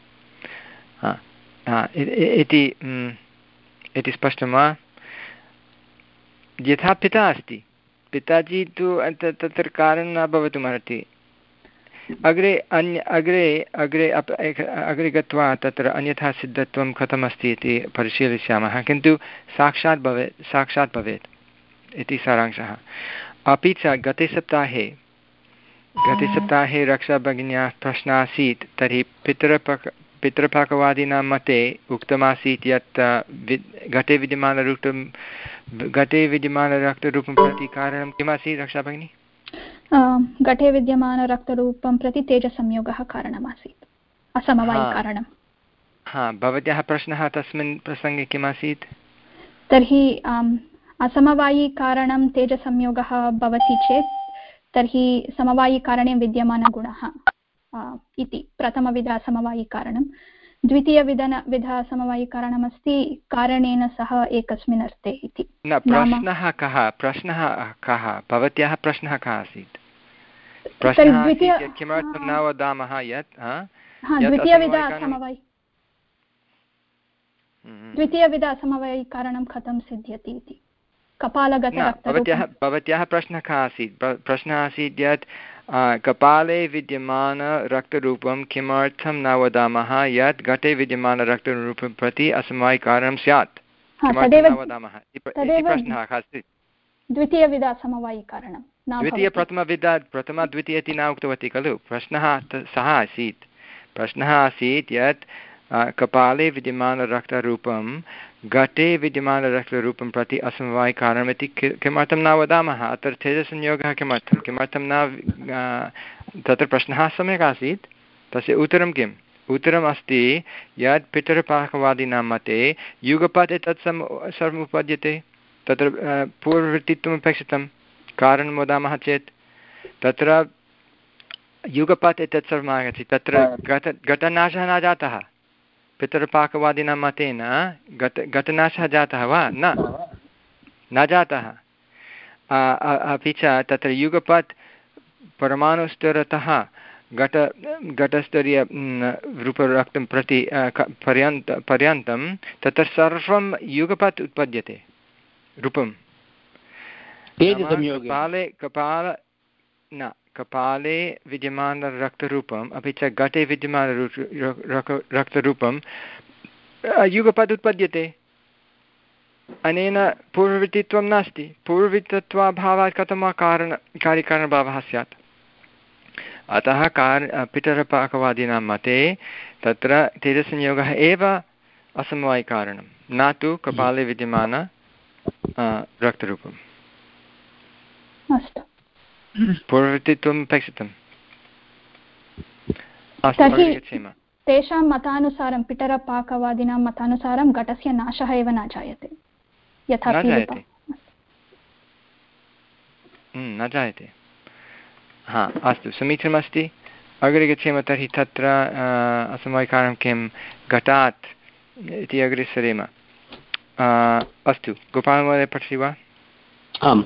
इति इति स्पष्टं वा यथा पिता अस्ति पिताजी तु तत्र कारणं न भवितुमर्हति अग्रे अन्य अग्रे अग्रे अग्रे गत्वा तत्र अन्यथा सिद्धत्वं कथमस्ति इति परिशीलिष्यामः किन्तु साक्षात् भवेत् साक्षात् भवेत् इति सारांशः अपि च गते सप्ताहे गते सप्ताहे रक्षाभगिन्याः प्रश्नः आसीत् तर्हि पितृपक पितृपाकवादिनां मते उक्तमासीत् यत् घटे विद्यमानरूपं घटे विद्यमानरक्तरूपं प्रति कारणं किमासीत् रक्षाभगिनी घटे विद्यमानरक्तरूपं प्रति तेजसंयोगः कारणमासीत् असमवायिकारणं हा भवत्याः प्रश्नः तस्मिन् प्रसङ्गे किमासीत् तर्हि असमवायिकारणं तेजसंयोगः भवति चेत् तर्हि समवायिकारणे विद्यमानगुणः इति प्रथमविध असमवायिकारणं द्वितीयविधन विध असमवायिकारणमस्ति कारणेन सह एकस्मिन् अर्थे इति न प्रश्नः कः प्रश्नः कः भवत्याः प्रश्नः कः आसीत् प्रश्नः किमर्थं न वदामः यत् द्वितीयविध असमवायि द्वितीयविध असमवायिकारणं कथं सिद्ध्यति इति भवत्याः भवत्याः प्रश्नः कः आसीत् प्रश्नः आसीत् यत् कपाले विद्यमानरक्तरूपं किमर्थं न वदामः यत् घटे विद्यमानरक्तरूपं प्रति असमवायिकारणं स्यात् किमर्थं न वदामः इति प्रश्नः अस्ति द्वितीयविध असमवायिकारणं द्वितीयप्रथमविदा प्रथम द्वितीय इति न उक्तवती खलु। प्रश्नः सः आसीत् प्रश्नः आसीत् यत् कपाले विद्यमानरक्तरूपं घटे विद्यमानरक्तरूपं प्रति असमवायिकारणम् इति किमर्थं न वदामः। अत्र तेजसंयोगः किमर्थं किमर्थं न तत्र प्रश्नः सम्यक् आसीत्। तस्य उत्तरं किम्? उत्तरम् अस्ति यत् पितरपाकवादिनां मते युगपत् एतत् सम् सर्वम् उपपद्यते। तत्र पूर्ववृत्तित्वम् अपेक्षितं। कारणं वदामः चेत् तत्र युगपत् एतत् सर्वम् आगच्छति। तत्र घट घटनाशः न जातः। पितरपाकवादिनां मतेन घट घटनाशः जातः वा? न न जातः। अपि च तत्र युगपत् परमाणुस्तरतः घट घटस्तरीय रूपरक्तं प्रति पर्यन्त पर्यन्तं तत्र सर्वं युगपत् उत्पद्यते रूपं। कपाले कपाल न कपाले विद्यमानरक्तरूपम् अपि च घटे विद्यमान रक्तरूपं युगपत् उत्पद्यते। अनेन पूर्ववृत्तित्वं नास्ति। पूर्ववृत्तत्वाभावात् कथं वा कारण कार्यकारणभावः स्यात्। अतः कार् पितरपाकवादिनां मते तत्र तेजसंयोगः एव असमवायिकारणं, न तु कपाले विद्यमान रक्तरूपम्। अस्तु, पूर्ववृत्तित्वम् अपेक्षितम्। तेषां मतानुसारं पितरपाकवादिनां मतानुसारं घटस्य नाशः एव न जायते यथा न जायते न जायते हा अस्तु, समीचीनमस्ति। अग्रे गच्छेम। तर्हि तत्र असमवायिकारणं किं? घटात् इति अग्रे सरेम। अस्तु, गोपालमहोदय पठति वा? आम्,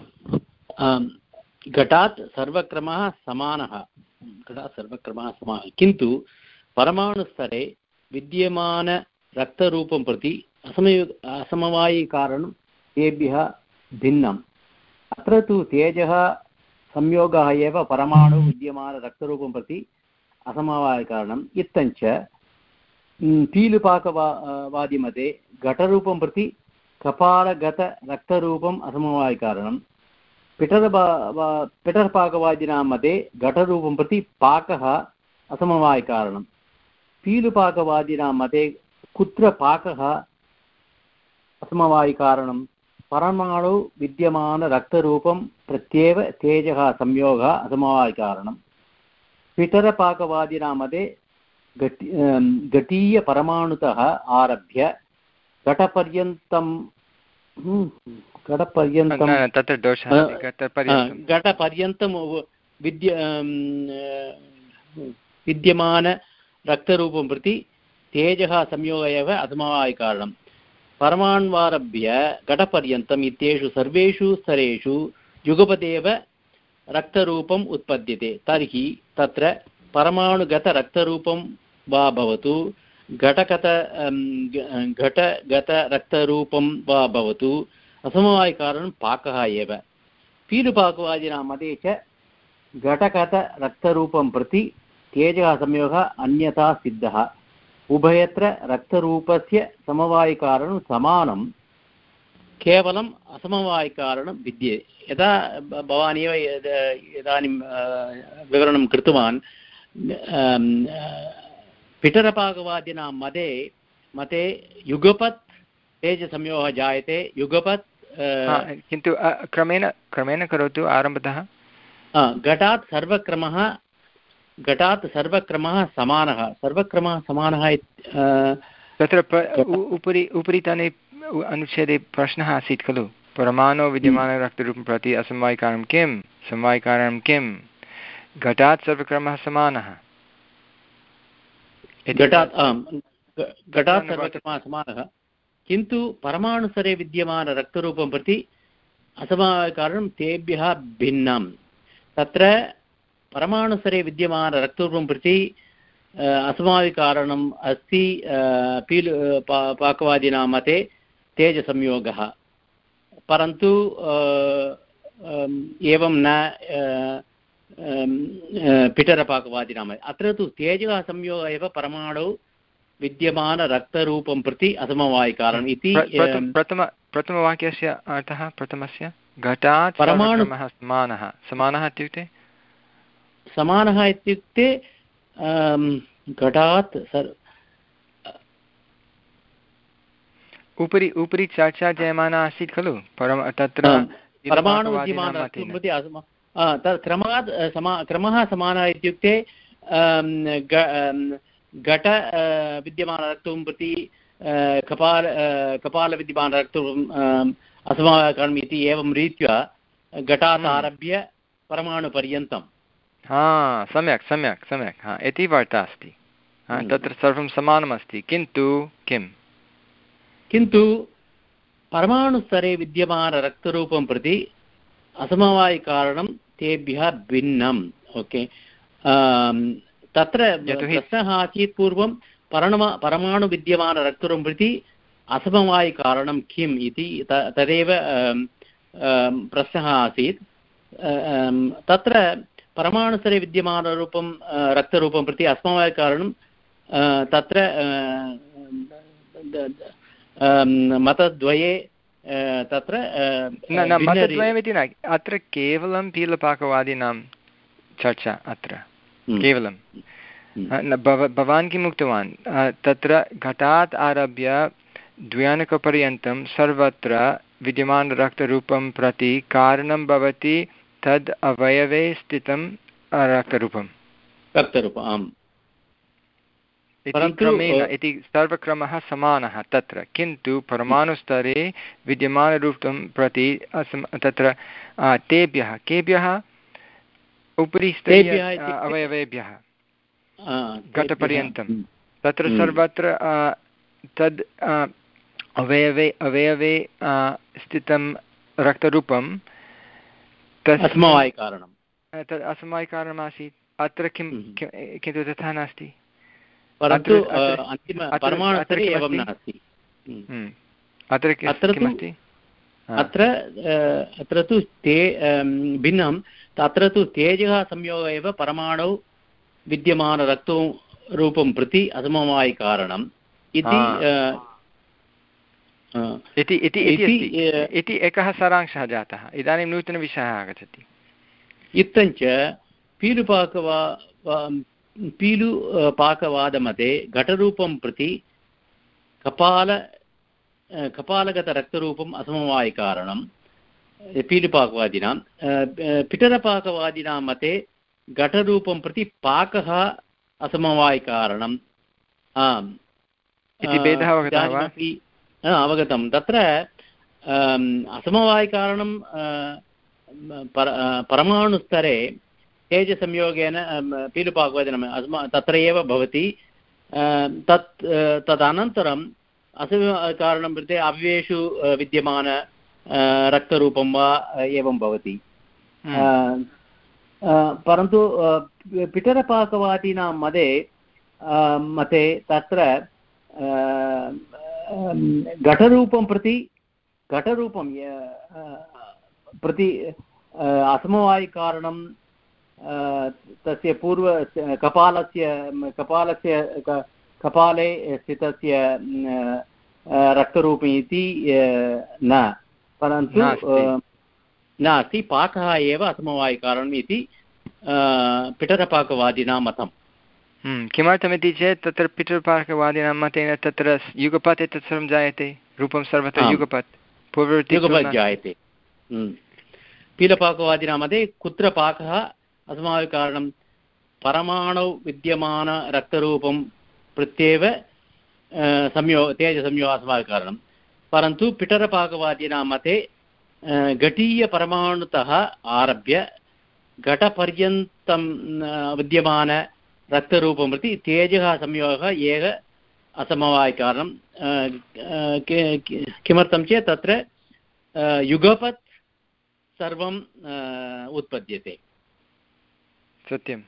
घटात् सर्वक्रमः समानः घटात् सर्वक्रमः समानः किन्तु परमाणुस्तरे विद्यमानरक्तरूपं प्रति असमयो असमवायिकारणं तेभ्यः भिन्नम्। अत्र तु तेजः संयोगः एव परमाणु विद्यमानरक्तरूपं प्रति असमवायिकारणम्। इत्थञ्च पीलुपाकवा वादिमते घटरूपं प्रति कपालगतरक्तरूपम् असमवायिकारणं। पिटरपा पिटरपाकवादिनां मते घटरूपं प्रति पाकः असमवायिकारणं। पीलुपाकवादिनां मते कुत्र पाकः असमवायिकारणं? परमाणु विद्यमानरक्तरूपं प्रत्येव तेजः संयोगः असमवायिकारणं। पितरपाकवादिनां मते घटी घटीयपरमाणुतः आरभ्य घटपर्यन्तं घटपर्यन्तं तत्र दोषः घटपर्यन्तं विद्य विद्यमानरक्तरूपं प्रति तेजः संयोगः एव असमवायिकारणं। परमाण्वारभ्य घटपर्यन्तम् इत्येषु सर्वेषु स्तरेषु युगपदेव रक्तरूपम् उत्पद्यते। तर्हि तत्र परमाणुगतरक्तरूपं वा भवतु घटगत घटगतरक्तरूपं वा भवतु असमवायिकारणं पाकः एव। पीलुपाकवादिनां मते च घटगतरक्तरूपं प्रति तेजः संयोगः अन्यथा सिद्धः। उभयत्र रक्तरूपस्य समवायिकारणं समानं, केवलम् असमवायिकारणं विद्यते। यदा भवान् एव इदानीं विवरणं कृतवान्, पितरपाकवादिनां मते मते युगपत् तेजसंयोगः जायते, युगपत् किन्तु क्रमेण क्रमेण करोतु आरम्भतः। घटात् सर्वक्रमः घटात् सर्वक्रमः समानः सर्वक्रमः समानः तत्र उपरि उपरितने अनुच्छेदे प्रश्नः आसीत् खलु, परमाणु विद्यमानरक्तरूपं प्रति असमवायिकारणं किं? समवायिकारणं किं? घटात् सर्वक्रमः समानः। घटात् घटात् सर्वक्रमः समानः किन्तु परमाणुस्तरे विद्यमानरक्तरूपं प्रति असमवायिकारणं तेभ्यः भिन्नं। तत्र परमाणुस्तरे विद्यमानरक्तरूपं प्रति असमवायिकारणम् अस्ति पीलु पाकवादिनां मते तेजसंयोगः, परन्तु एवं न पितरपाकवादिनां मते। अत्र तु तेजः संयोगः एव परमाणु विद्यमानरक्तरूपं प्रति असमवायिकारणम् इति। प्रथम प्रथमवाक्यस्य अर्थः प्रथमस्य घटात् परमाणु सर्वक्रमः समानः समानः इत्युक्ते समानः इत्युक्ते घटात् सर् उपरि उपरि चर्चा जायमाना आसीत् खलु परम तत्र परमाणुविद्यमानं क्रमात् समा क्रमः समानः इत्युक्ते घट विद्यमानरक्तुं प्रति कपाल कपालविद्यमानरक्तुम् असमानकरणम् इति एवं रीत्या घटात् आरभ्य परमाणुपर्यन्तं हा सम्यक् सम्यक् सम्यक् हा इति वार्ता अस्ति तत्र सर्वं समानमस्ति किन्तु किम् किन्तु परमाणुस्तरे विद्यमानरक्तरूपं प्रति असमवायिकारणं तेभ्यः भिन्नम् ओके तत्र प्रश्नः आसीत् पूर्वं परमा परमाणुविद्यमानरक्तरूपं प्रति असमवायिकारणं किम् इति तदेव प्रश्नः आसीत् तत्र परमाणुस्तरे विद्यमानरूपं रक्तरूपं प्रति असमवायिकारणं तत्र मतद्वये तत्र न मतद्वयमिति न अत्र केवलं पीलपाकवादीनां चर्चा अत्र केवलं भवान् किम् उक्तवान् तत्र घटात् आरभ्य द्व्यानकपर्यन्तं सर्वत्र विद्यमानरक्तरूपं प्रति कारणं भवति तद् अवयवे स्थितं रक्तरूपं रक्तरूपम् आम् इति क्रमेण इति सर्वक्रमः समानः तत्र किन्तु परमाणुस्तरे विद्यमानरूपं प्रति असम तत्र तेभ्यः केभ्यः उपरि स्तरीय अवयवेभ्यः घटपर्यन्तं तत्र सर्वत्र तद् अवयवे अवयवे स्थितं रक्तरूपं तत् असमवायिकारणं तद् असमवायिकारणमासीत् अत्र किं किन्तु तथा नास्ति परन्तु परमाणुस्तरे एवं नास्ति अत्र किमस्ति अत्र अत्र तु ते भिन्नं तत्र तु तेजः संयोगः एव परमाणु विद्यमानरक्तो रूपं प्रति असमवायिकारणम् इति इति एकः सारांशः जातः इदानीं नूतनविषयः आगच्छति इत्थञ्च पीलुपाकवा पीलुपाकवादमते घटरूपं प्रति कपाल कपालगतरक्तरूपम् असमवायिकारणं पीलुपाकवादिनां पिटरपाकवादिनां मते घटरूपं प्रति पाकः असमवायिकारणम् आम् इति भेदः अवगतः वा? अवगतं तत्र असमवायिकारणं परमाणुस्तरे तेजसंयोगेन पीलुपाकवादिनम् अस्मा तत्र एव भवति तत् तदनन्तरम् असमकारणं कृते अव्ययेषु विद्यमान रक्तरूपं वा एवं भवति परन्तु पिटरपाकवादीनां मते मते तत्र घटरूपं प्रति घटरूपं प्रति असमवायिकारणं तस्य पूर्व कपालस्य कपालस्य कपाले स्थितस्य रक्तरूपम् इति न परन्तु नास्ति पाकः एव असमवायिकारणम् इति पिटरपाकवादिनां मतम् किमर्थमिति चेत् तत्र पितृपाकवादिनां मतेन तत्र युगपत् एतत् सर्वं जायते रूपं सर्वत्र युगपत् पूर्ववर्ति युगपत् जायते पीलपाकवादिनां मते कुत्र पाकः असमवायिकारणं परमाणु विद्यमानरक्तरूपं प्रत्येव संयो तेजसंयोग असमवायिकारणं परन्तु पिटरपाकवादिनां मते घटीयपरमाणुतः आरभ्य घटपर्यन्तं विद्यमान रक्तरूपं प्रति तेजः संयोगः एव असमवायिकारणं किमर्थं चेत् तत्र युगपत् सर्वं उत्पद्यते सत्यं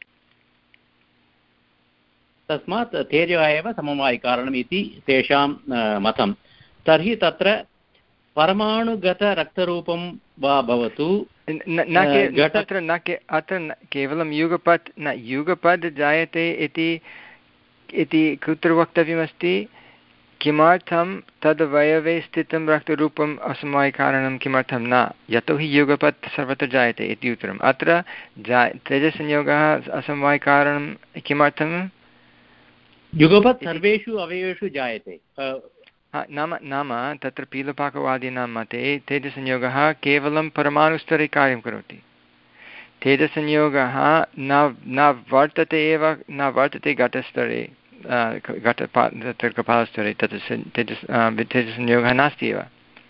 तस्मात् तेजः एव समवायिकारणम् इति तेषां मतं तर्हि तत्र परमाणुगतरक्तरूपं वा भवतु अत्र न अत्र केवलं युगपत् न युगपद् जायते इति इति कुत्र वक्तव्यमस्ति किमर्थं तद्वयवे स्थितं रक्तरूपम् असमवायिकारणं किमर्थं न यतोहि युगपत् सर्वत्र जायते इति उत्तरम्। अत्र जा तेजसंयोगः असमवायिकारणं किमर्थं युगपत् सर्वेषु अवयवेषु जायते। नाम नाम तत्र पीलपाकवादीनां मते तेजसंयोगः केवलं परमाणुस्तरे कार्यं करोति। तेजसंयोगः न न वर्तते एव न वर्तते घटस्तरे घटपा तत्र कपालस्तरे तत्र तेजस् तेजसंयोगः नास्ति एव।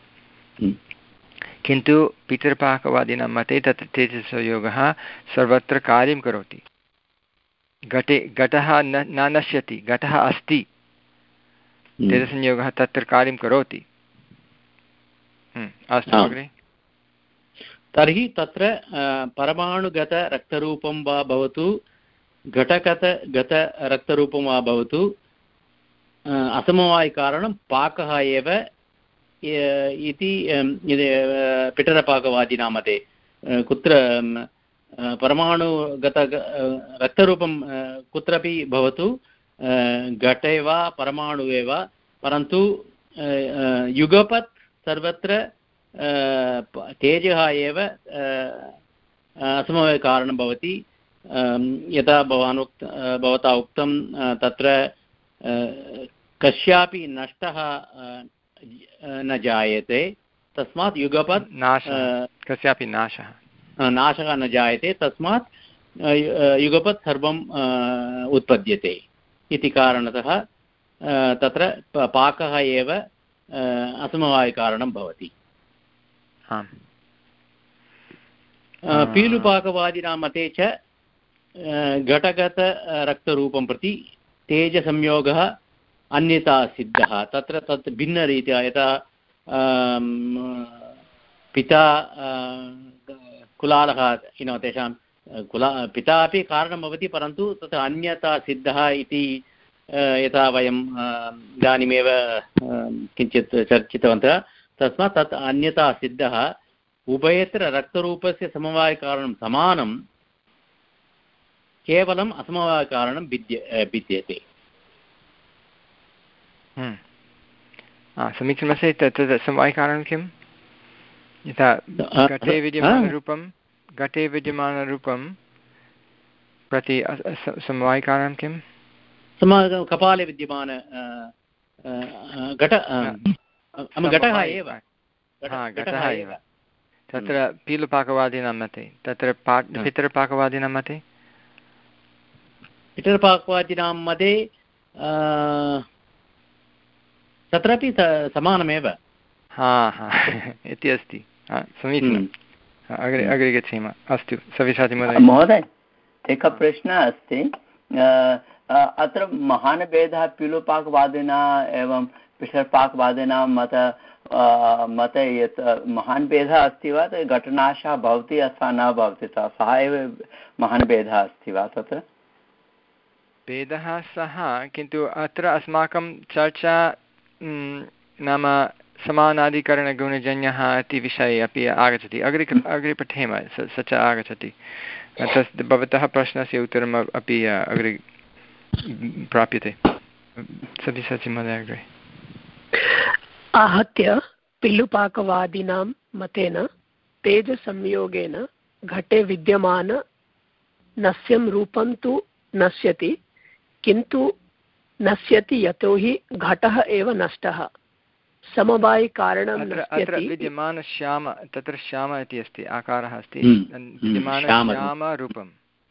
किन्तु पितृपाकवादीनां मते तत्र तेजसंयोगः सर्वत्र कार्यं करोति। घटे घटः न न नश्यति, घटः अस्ति, तेजसंयोगः तत्र कार्यं करोति। अस्तु अग्रे। तर्हि तत्र परमाणुगतरक्तरूपं वा भवतु घटगतगतरक्तरूपं वा भवतु असमवायिकारणं पाकः एव इति पिटरपाकवादिनां मते। कुत्र परमाणुगत रक्तरूपं कुत्रापि भवतु घटे वा परमाणुवे वा, परन्तु युगपत् सर्वत्र तेजः एव असमवायिकारणं भवति। यथा भवान् उक्त भवता उक्तं तत्र कस्यापि नष्टः न जायते, तस्मात् युगपत् नाशः कस्यापि नाशः नाशः न जायते, तस्मात् युगपत् सर्वम् उत्पद्यते इति कारणतः तत्र पाकः एव असमवायिकारणं भवति। पीलुपाकवादिनां मते च घटगतरक्तरूपं प्रति तेजसंयोगः अन्यथा सिद्धः। तत्र तत् भिन्नरीत्या, यथा पिता कुलालः इनो तेषां कुला पिता अपि कारणं भवति, परन्तु तत् अन्यथा सिद्धः इति यथा वयं इदानीमेव किञ्चित् चर्चितवन्तः। तस्मात् तत् अन्यथा सिद्धः। उभयत्र रक्तरूपस्य समवायिकारणं समानं, केवलम् असमवायिकारणं भिद्य भिद्यते। समीचीनमस्ति। तत् समवायिकारणं किं? यथा घटे विद्यमानरूपं घटे विद्यमानरूपं प्रति समवायिकारणं किं? कपाले विद्यमान घट घटः एव घटः एव। तत्र पीलुपाकवादिनां मते, तत्र पा पितृपाकवादिनां मते पितृपाकवादिनां मते तत्रापि समानमेव। हा हा इति अस्ति। समीचीनम्। अग्रे अग्रे गच्छेम। अस्तु सविशाति महोदय। महोदय एकः प्रश्नः अस्ति। अत्र महान् भेदः पीलुपाकवादिनाम् एवं पितृपाकवादिनां मत मते यत् महान् भेदः अस्ति वा, घटनाशः भवति अथवा न भवति, सः एव महान् भेदः अस्ति वा? तत्र भेदः सः, किन्तु अत्र अस्माकं चर्चा नाम समानाधिकरणगुणजन्यः इति विषये अपि आगच्छति। अग्रे अग्रे पठेम, स च आगच्छति। तस् भवतः प्रश्नस्य उत्तरम् अपि अग्रे प्राप्यते। सव्यसाची महोदय अग्रे। आहत्य पिल्लुपाकवादिनां मतेन तेजसंयोगेन घटे विद्यमान नस्यं रूपं तु नश्यति, किन्तु नश्यति यतोहि घटः एव नष्टः। समवायिकारणं नश्यति। विद्यमान श्याम, तत्र श्याम इति अस्ति, आकारः अस्ति, विद्यमान श्यामरूपं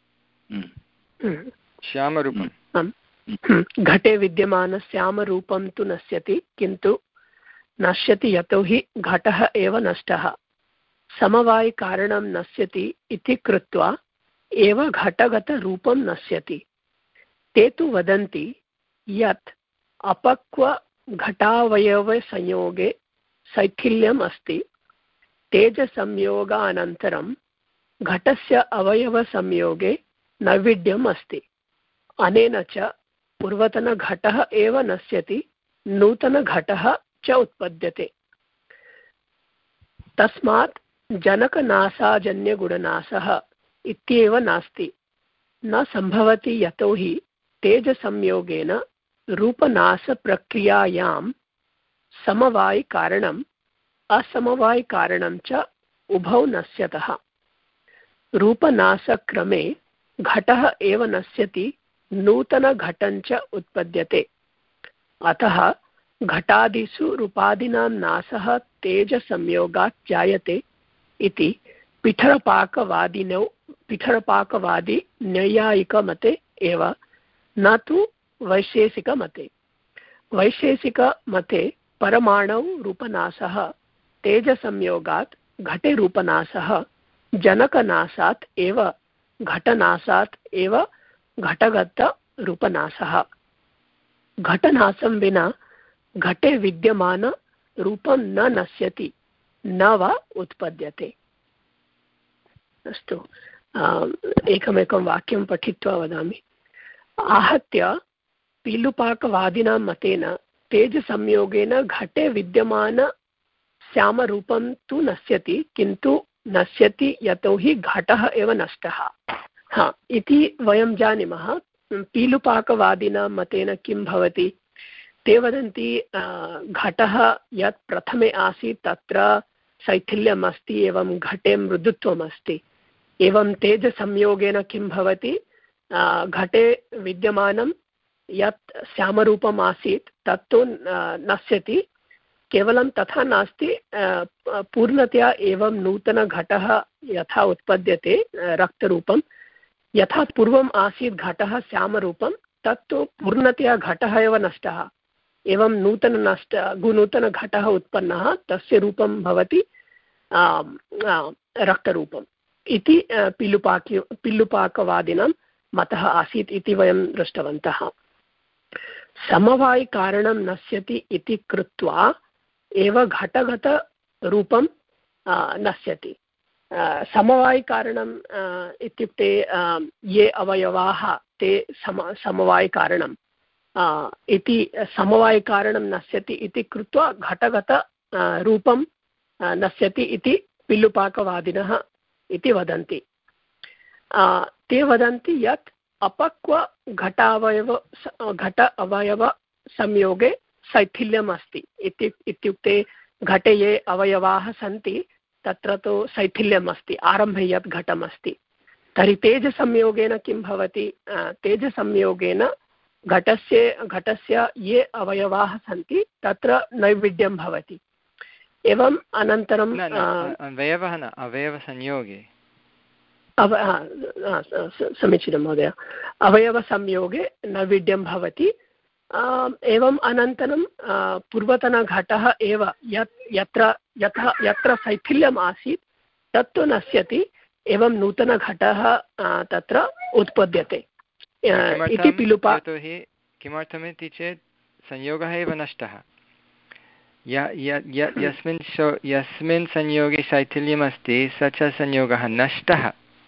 श्यामरूपं घटे विद्यमान श्यामरूपं तु नश्यति, किन्तु नश्यति यतोहि घटः एव नष्टः। समवायिकारणं नश्यति इति कृत्वा एव घटगतरूपं नश्यति। ते तु वदन्ति यत् अपक्वघटावयवसंयोगे शैथिल्यम् अस्ति। तेजसंयोगानन्तरं घटस्य अवयवसंयोगे नैविध्यम् अस्ति। अनेन च पूर्वतनघटः एव नश्यति, नूतनघटः च उत्पद्यते। तस्मात् जनकनाशाजन्यगुणनाशः इत्येव नास्ति, न सम्भवति, यतोहि तेजसंयोगेन रूपनाशप्रक्रियायां समवायिकारणम् असमवायिकारणं च उभौ नश्यतः। रूपनाशक्रमे घटः एव नश्यति, नूतनघटं च उत्पद्यते। अतः घटादिषु रूपादीनां नाशः तेजसंयोगात् जायते इति पिठरपाकवादिनौ पिठरपाकवादी नैयायिकमते एव, न तु वैशेषिकमते। वैशेषिकमते परमाणौ रूपनाशः तेजसंयोगात् घटे रूपनाशः जनकनाशात् एव घटनाशात् एव घटगतरूपनाशः। घटनाशं विना घटे विद्यमान रूपं न नश्यति, न वा उत्पद्यते। अस्तु, एकमेकं वाक्यं पठित्वा वदामि। आहत्य पीलुपाकवादिनां मतेन तेजसंयोगेन घटे विद्यमान श्यामरूपं तु नश्यति, किन्तु नश्यति यतोहि घटः एव नष्टः। हा इति वयं जानीमः। पीलुपाकवादिनां मतेन किं भवति? ते वदन्ति घटः यत् प्रथमे आसीत् तत्र शैथिल्यम् अस्ति, एवं घटे मृदुत्वम् अस्ति। एवं तेजसंयोगेन किं भवति? घटे विद्यमानं यत् श्यामरूपम् आसीत् तत्तु नश्यति। केवलं तथा नास्ति, पूर्णतया एवं नूतनघटः यथा उत्पद्यते रक्तरूपं, यथा पूर्वम् आसीत् घटः श्यामरूपं तत्तु पूर्णतया घटः एव नष्टः। एवं नूतन नष्ट नूतनघटः उत्पन्नः, तस्य रूपं भवति रक्तरूपम् इति पिल्लुपाकि पिल्लुपाकवादिनां मतः आसीत् इति वयं दृष्टवन्तः। समवायिकारणं नश्यति इति कृत्वा एव घटगतरूपं नश्यति। समवायिकारणं इत्युक्ते ये अवयवाः ते सम समवायिकारणं इति समवायिकारणं नश्यति इति कृत्वा घटगत रूपं नश्यति इति पिल्लुपाकवादिनः इति वदन्ति। ते वदन्ति यत् अपक्व घटावयव घट अवयव संयोगे शैथिल्यम् अस्ति इत्युक्ते घटे ये अवयवाः सन्ति तत्र तु शैथिल्यम् अस्ति, आरम्भे यत् घटम् अस्ति। तर्हि तेजसंयोगेन किं भवति? तेजसंयोगेन घटस्य घटस्य ये अवयवाः सन्ति तत्र नैवेद्यं भवति। एवं अनन्तरं अवयवः न अवयवसंयोगे अव समीचीनं महोदय, अवयवसंयोगे नैवेद्यं भवति। एवम् अनन्तरं पूर्वतनघटः एव यत् यत्र यथा यत्र शैथिल्यम् आसीत् तत्तु नश्यति, एवं नूतनघटः तत्र उत्पद्यते इति पिलुपा। किमर्थमिति चेत् संयोगः एव नष्टः। यस्मिन् यस्मिन् संयोगे शैथिल्यम् अस्ति स च संयोगः नष्टः।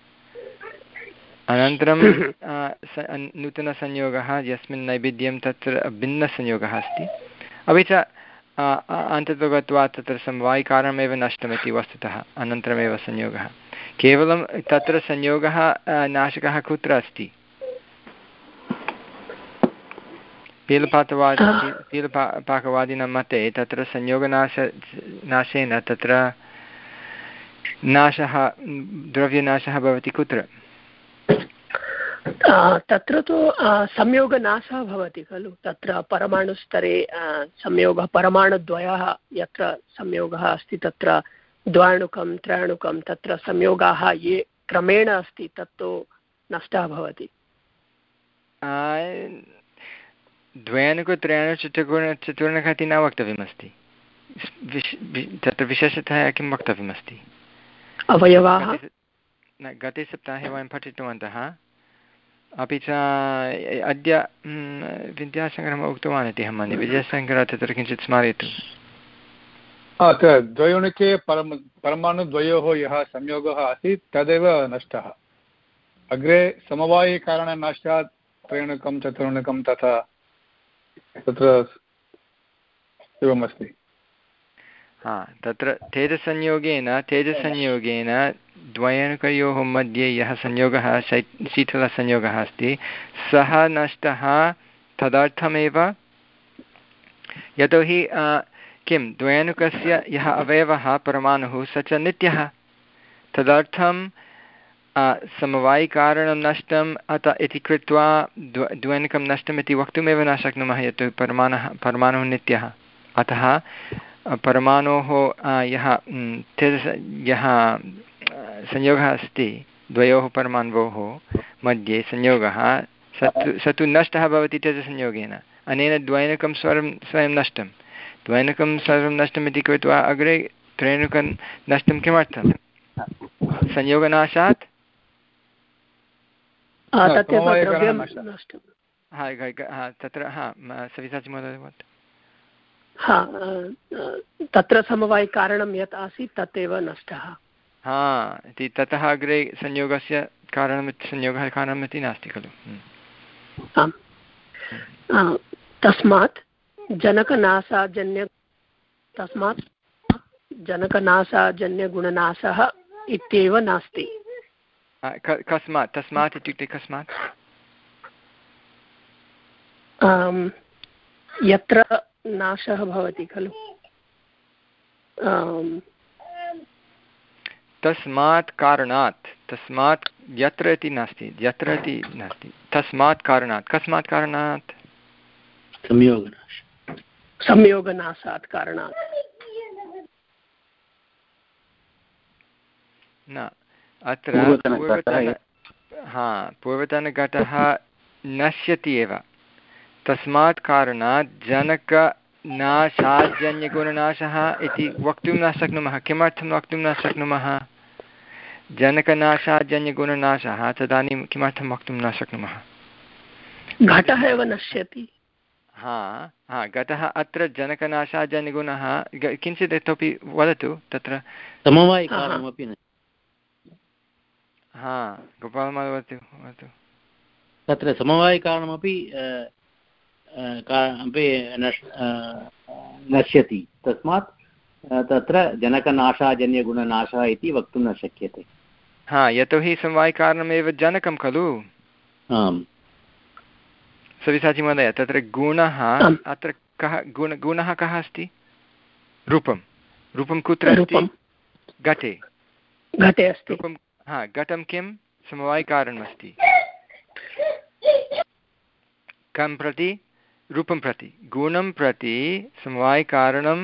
अनन्तरं नूतनसंयोगः यस्मिन् नैवेद्यं तत्र भिन्नसंयोगः अस्ति। अपि च अन्ततो गत्वा तत्र समवायिकारणमेव नष्टमिति वस्तुतः अनन्तरमेव संयोगः। केवलं तत्र संयोगः नाशकः कुत्र अस्ति? पीलपाकवाद पीलपाकवादिनां मते तत्र संयोगनाश नाशेन तत्र नाशः द्रव्यनाशः भवति कुत्र? तत्र तु संयोगनाशः भवति खलु। तत्र परमाणुस्तरे संयोगः, परमाणुद्वयः यत्र संयोगः अस्ति तत्र द्व्याणुकं त्रयाणुकं तत्र संयोगाः ये क्रमेण अस्ति तत्तु नष्टः भवति। द्वयाणुक त्रयाणु चतुर्गुण चतुर्णक इति न वक्तव्यमस्ति। तत्र विशेषतः किं वक्तव्यमस्ति? अवयवाः गते सप्ताहे वयं पठितवन्तः। अपि च अद्य विद्यासङ्ग्रहम् उक्तवान् इति अहं मन्ये। विद्यासङ्ग्रहः तत्र किञ्चित् स्मारयतु। द्वयोणुके परम परमाणुद्वयोः यः संयोगः आसीत् तदेव नष्टः। अग्रे समवायिकारणनाशात् त्रयणुकं चतुर्णुकं तथा तत्र एवमस्ति। हा तत्र तेजसंयोगेन तेजसंयोगेन द्वयणुकयोः मध्ये यः संयोगः शीतलसंयोगः अस्ति सः नष्टः तदर्थमेव यतोहि किं द्वयनुकस्य यः अवयवः परमाणुः स च नित्यः तदर्थं समवायिकारणं नष्टम् अत इति कृत्वा द्व द्वैनिकं नष्टम् इति वक्तुमेव न शक्नुमः यतो परमाणुः परमाणुः नित्यः अतः परमाणोः यः तेजस यः संयोगः अस्ति द्वयोः परमाणवोः मध्ये संयोगः स तु स तु नष्टः भवति तेजसंयोगेन अनेन द्वैनिकं स्वयं स्वयं नष्टं द्वैनिकं सर्वं नष्टम् इति कृत्वा अग्रे त्रैनिकं नष्टं किमर्थं संयोगनाशात् तत्र हा सविताजी महोदय हा तत्र समवायिकारणं यत् आसीत् तदेव नष्टः हा इति ततः अग्रे संयोगस्य कारणं संयोगः कारणम् इति नास्ति खलु आम् तस्मात् जनकनाशाजन्य तस्मात् जनकनाशाजन्यगुणनाशः इत्येव नास्ति कस्मात् तस्मात् इत्युक्ते कस्मात् यत्र नाशः भवति खलु तस्मात् कारणात् तस्मात् यत्र इति नास्ति यत्र इति नास्ति तस्मात् कारणात् कस्मात् कारणात् संयोगनाश संयोगनाशात् कारणात् न अत्र पूर्वतन हा पूर्वतनघटः नश्यति एव तस्मात् कारणात् जनकनाशाजन्यगुणनाशः इति वक्तुं न शक्नुमः किमर्थं वक्तुं न शक्नुमः जनकनाशाजन्यगुणनाशः तदानीं किमर्थं वक्तुं न शक्नुमः घटः एव नश्यति हा हा घटः अत्र जनकनाशाजन्यगुणः किञ्चित् इतोपि वदतु तत्र समवायिकारणमपि न हा गोपालमहोदय वदतु वदतु तत्र समवायिकारणमपि नश्यति तस्मात् तत्र जनकनाशाजन्यगुणनाशः इति वक्तुं न शक्यते हा यतोहि समवायिकारणमेव जनकं खलु आम् सविताजी महोदय तत्र गुणः अत्र कः गुण गुणः कः अस्ति रूपं रूपं कुत्र अस्ति घटे घटे अस्ति रूपं हा घटं किं समवायिकारणमस्ति कं प्रति रूपं प्रति गुणं प्रति समवायिकारणं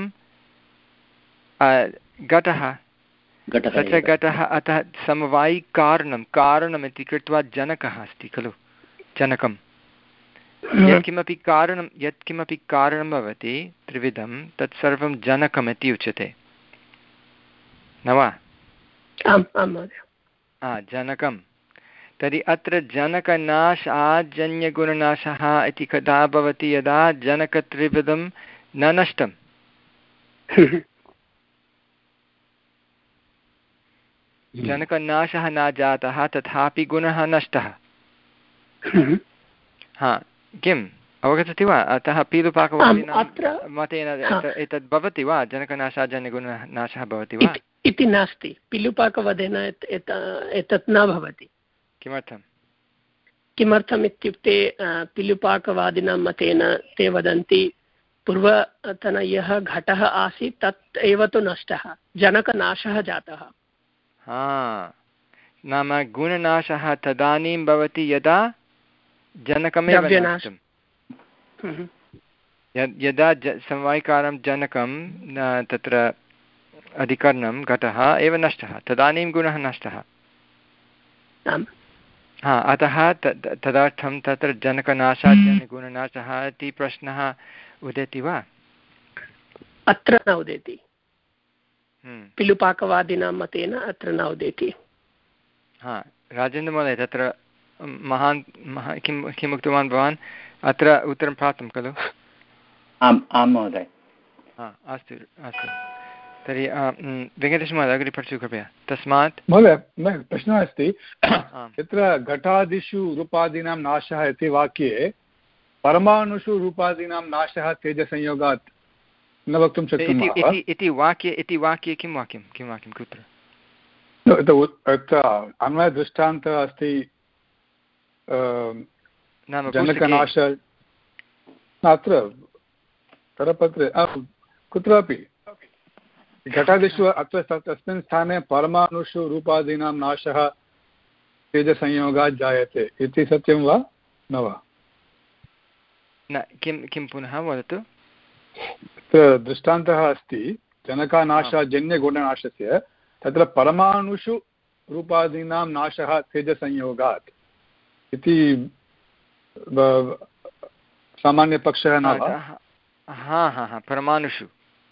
घटः स च घटः अतः समवायिकारणं कारणमिति कृत्वा जनकः अस्ति खलु जनकं यत्किमपि कारणं यत्किमपि कारणं भवति त्रिविधं तत्सर्वं जनकमिति उच्यते न वा जनकं तर्हि अत्र जनकनाशाजन्यगुणनाशः इति कदा भवति यदा जनकत्रिविधं न नष्टं जनकनाशः न जातः तथापि गुणः नष्टः हा किम् अवगच्छति वा अतः पीलुपाकवादिनां मतेन एतद् भवति वा जनकनाशाजन्यगुणनाशः भवति वा इति नास्ति पीलुपाकवदेन एतत् न भवति किमर्थं किमर्थम् इत्युक्ते पीलुपाकवादिनां मतेन ते वदन्ति पूर्वतन यः घटः आसीत् तत् एव तु नष्टः जनकनाशः जातः हा नाम गुणनाशः तदानीं भवति यदा जनकमेव नष्टं यदा समवायिकारं जनकं तत्र अधिकरणं घटः एव नष्टः तदानीं गुणः नष्टः हा अतः तदर्थं तत्र जनकनाशाजन्यगुणनाशः इति प्रश्नः उदेति वा अत्र न उदेति पीलुपाकवादिनां मतेन अत्र न उदेति हा राजेन्द्रमहोदय तत्र महान् महा किं किम् उक्तवान् भवान् अत्र उत्तरं प्राप्तं खलु आम् आं महोदय हा अस्तु अस्तु तर्हि वेङ्कटेशमहोदय अग्रे पठतु कृपया तस्मात् महोदय प्रश्नः अस्ति यत्र घटादिषु रूपादीनां नाशः इति वाक्ये परमाणुषु रूपादीनां नाशः तेजसंयोगात् न वक्तुं शक्नुमः इति वाक्ये इति वाक्ये किं वाक्यं किं वाक्यं कुत्र अन्वयदृष्टान्तः अस्ति जनकनाश अत्र करपत्रे कुत्रापि घटादिषु अत्र तस्मिन् स्थाने परमाणुषु रूपादीनां नाशः तेजसंयोगात् जायते इति सत्यं वा न वा? न किं किं पुनः वदतु। दृष्टान्तः अस्ति जनकानाशाजन्यगुणनाशस्य, तत्र परमाणुषु रूपादीनां नाशः तेजसंयोगात् इति सामान्यपक्षः न वा? हा हा हा परमाणुषु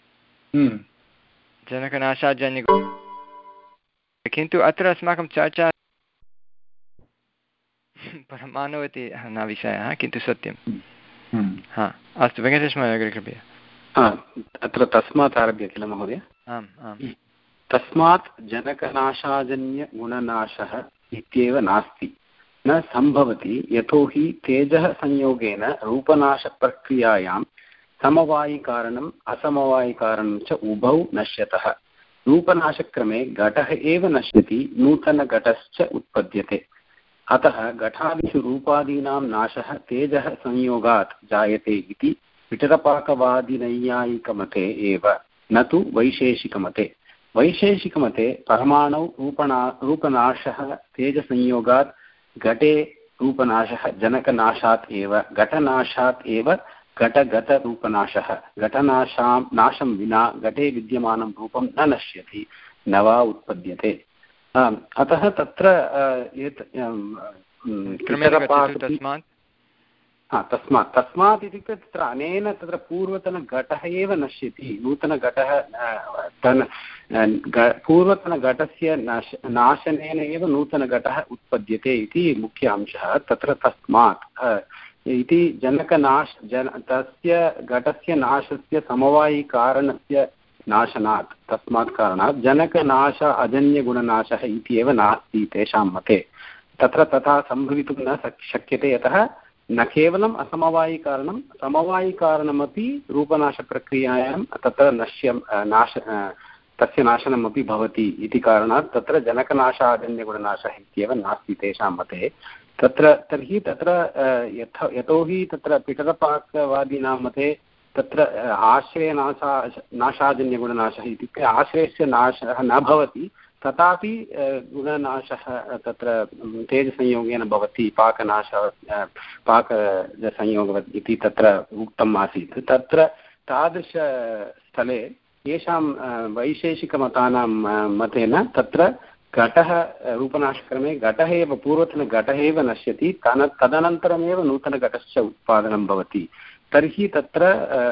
जनकनाशाजन्य, किन्तु अत्र अस्माकं चर्चा परमाणु इति न विषयः, किन्तु सत्यं। हा अस्तु वेङ्कटेशमहोदय अग्रे कृपया। अत्र तस्मात् आरभ्य किल महोदय? आम् आम्। तस्मात् जनकनाशाजन्यगुणनाशः इत्येव नास्ति, न सम्भवति, यतोहि तेजः संयोगेन रूपनाशप्रक्रियायां समवायिकारणम् असमवायिकारणं च उभौ नश्यतः। रूपनाशक्रमे घटः एव नश्यति, नूतनघटश्च उत्पद्यते। अतः घटादिषु रूपादीनां नाशः तेजः संयोगात् जायते इति पिटरपाकवादिनैयायिकमते एव, न तु वैशेषिकमते। वैशेषिकमते परमाणौ रूपना रूपनाशः तेजसंयोगात्, घटे रूपनाशः जनकनाशात् एव, घटनाशात् एव घटगतरूपनाशः। घटनाशां नाशं विना घटे विद्यमानं रूपं न नश्यति, न वा उत्पद्यते। अतः तत्र तस्मात् तस्मात् इत्युक्ते तत्र अनेन तत्र पूर्वतनघटः एव नश्यति, नूतनघटः पूर्वतनघटस्य नाश नाशनेन एव नूतनघटः उत्पद्यते इति मुख्य अंशः तत्र। तस्मात् इति जनकनाश जन तस्य घटस्य नाशस्य समवायिकारणस्य नाशनात्, तस्मात् कारणात् जनकनाश अजन्यगुणनाशः इत्येव नास्ति तेषां मते। तत्र तथा सम्भवितुं न शक्यते, यतः न केवलम् असमवायिकारणं, समवायिकारणमपि रूपनाशप्रक्रियायां तत्र नश्य नाश तस्य नाशनमपि भवति इति कारणात् तत्र जनकनाशाजन्यगुणनाशः इत्येव नास्ति तेषां मते। तत्र तर्हि तत्र यथ यतोहि तत्र पिटरपाकवादीनां मते तत्र आश्रयनाशा नाशाजन्यगुणनाशः इत्युक्ते आश्रयस्य नाशः न भवति, तथापि गुणनाशः तत्र तेजसंयोगेन भवति, पाकनाश पाकसंयोगवत् इति तत्र उक्तम् आसीत्। तत्र तादृशस्थले येषां वैशेषिकमतानां मतेन तत्र घटः रूपनाशक्रमे घटः एव पूर्वतनघटः एव नश्यति, तन तदनन्तरमेव नूतनघटश्च उत्पादनं भवति। तर्हि तत्र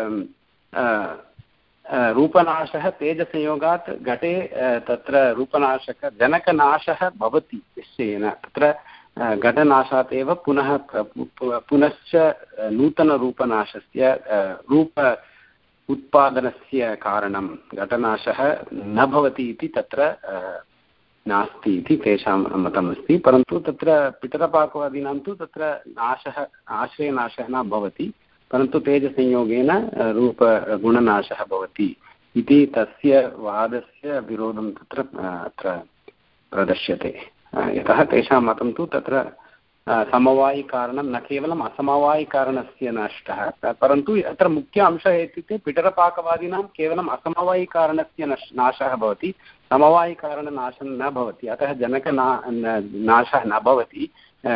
रूपनाशः तेजसंयोगात् घटे तत्र रूपनाशक जनकनाशः भवति निश्चयेन। तत्र घटनाशात् एव पुनः पुनश्च नूतनरूपनाशस्य रूप उत्पादनस्य कारणं घटनाशः न भवति इति तत्र नास्ति इति तेषां मतमस्ति। परन्तु तत्र पिटरपाकवादीनां तु तत्र नाशः आश्रयनाशः न भवति, परन्तु तेजसंयोगेन रूपगुणनाशः भवति इति तस्य वादस्य विरोधं तत्र अत्र प्रदर्श्यते। यतः तेषां मतं तु तत्र समवायिकारणं न केवलम् असमवायिकारणस्य नष्टः, परन्तु अत्र मुख्य अंशः इत्युक्ते पिटरपाकवादिनां केवलम् असमवायिकारणस्य नश् नाशः भवति, समवायिकारणनाशं न भवति। अतः जनकना नाशः न भवति,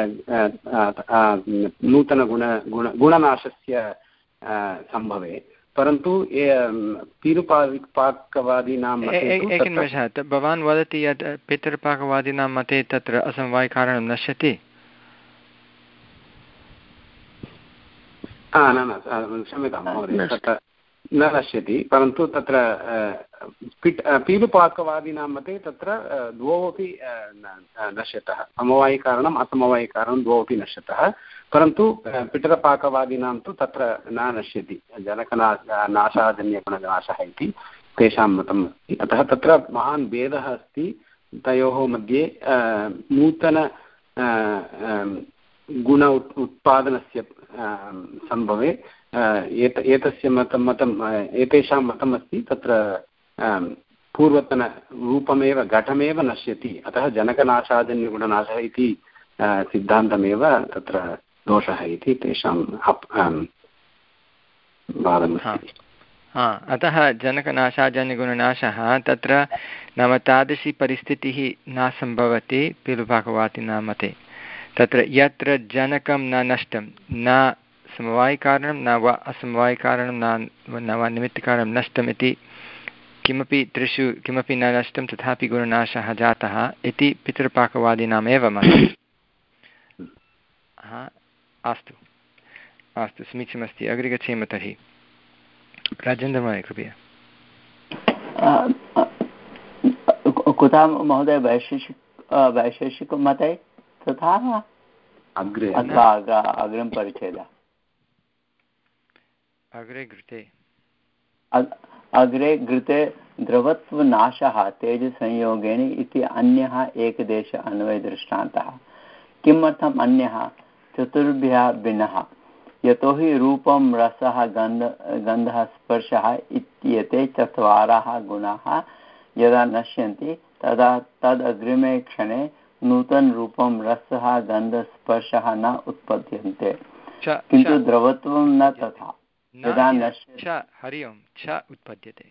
नूतनगुण गुण गुणनाशस्य सम्भवे। परन्तु पितृपाकवादीनां एकनिमेषः, भवान् वदति यत् पितृपाकवादीनां मते तत्र असमवायिकारणं नश्यति? न न क्षम्यतां महोदय, तत्र न नश्यति, परन्तु तत्र पिट् पीलुपाकवादीनां मते तत्र द्वौ अपि नश्यतः, समवायिकारणम् असमवायिकारणं द्वौ अपि नश्यतः, परन्तु पिटरपाकवादीनां तु तत्र न नश्यति, जनकना नाशाजन्यगुणनाशः इति तेषां मतम् अस्ति। अतः तत्र महान् भेदः अस्ति तयोः मध्ये। नूतन गुण उत्पादनस्य सम्भवे एत एतस्य मतं मतम् एतेषां मतमस्ति तत्र पूर्वतनरूपमेव घटमेव नश्यति, अतः जनकनाशाजन्यगुणनाशः इति सिद्धान्तमेव तत्र दोषः इति तेषां हा अतः जनकनाशाजन्यगुणनाशः तत्र नाम तादृशी परिस्थितिः न सम्भवति पीलुपाकवादिनां मते। तत्र यत्र जनकं न नष्टं न समवायिकारणं न वा असमवायिकारणं न न वा निमित्तकारणं नष्टम् इति किमपि त्रिषु किमपि न नष्टं तथापि गुणनाशः जातः इति पितृपाकवादिनामेव मतम्। हा अस्तु अस्तु समीचीनमस्ति। अग्रे गच्छेम तर्हि। राजेन्द्रमहोदय कृपया। कुतः महोदय वैशेषिक वैशेषिकमते तथा अग्रे अथवा अग्रिम परिच्छेदः अग्रे घृते अग्रे घृते द्रवत्वनाशः तेजसंयोगेन इति अन्यः एकदेश अन्वयदृष्टान्तः। किमर्थम् अन्यः? चतुर्भ्यः भिन्नः। यतोहि रूपं रसः गन्ध गन्धः स्पर्शः इत्येते चत्वारः गुणाः यदा नश्यन्ति तदा तदग्रिमे क्षणे नूतनरूपं रसः गन्धस्पर्शः न उत्पद्यन्ते, किन्तु द्रवत्वं न तथा। यदा नश्यति हरि ओं च उत्पद्यते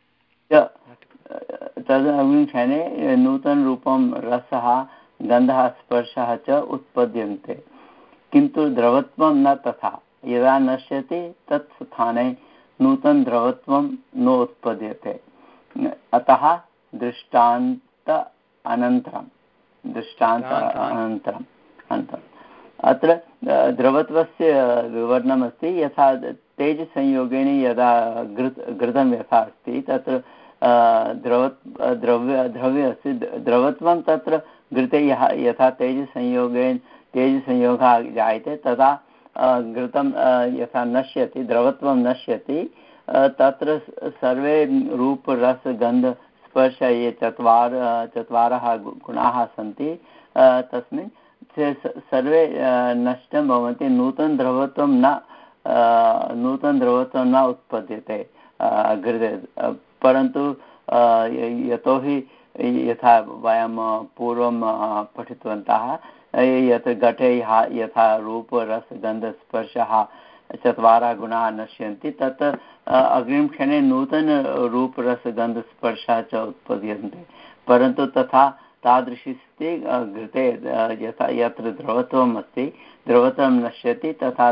तदग्रिमे क्षणे नूतनरूपं रसः गन्धः स्पर्शः च उत्पद्यन्ते, किन्तु द्रवत्वं न तथा। यदा नश्यति तत् स्थाने नूतन द्रवत्वं न उत्पद्यते। अतः दृष्टान्त अनन्तरं दृष्टान्त अनन्तरम् अनन्तरम् अत्र द्रवत्वस्य विवरणमस्ति। यथा तेजसंयोगेन यदा घृत घृतं यथा अस्ति तत्र द्रव द्रव्य द्रव्य अस्ति द्रवत्वं तत्र घृते यः यथा तेजसंयोगेन तेजसंयोगः जायते तदा घृतं यथा नश्यति द्रवत्वं नश्यति तत्र सर्वे रूप रस गन्ध स्पर्श ये चत्वार चत्वारः गुणाः सन्ति तस्मिन् सर्वे नष्टं भवन्ति। नूतन द्रवत्वं न नूतन द्रवत्वं न उत्पद्यते घृते, परन्तु यतोहि यथा वयं पूर्वं पठितवन्तः यत् घटे यथा रूप रस गन्ध स्पर्शः चत्वारः गुणाः नश्यन्ति तत् अग्रिमक्षणे नूतन रूप रस गन्ध स्पर्शः च उत्पद्यन्ते, परन्तु तथा तादृशी स्थितिः घृते यथा यत्र द्रवत्वम् अस्ति द्रवत्वं नश्यति तथा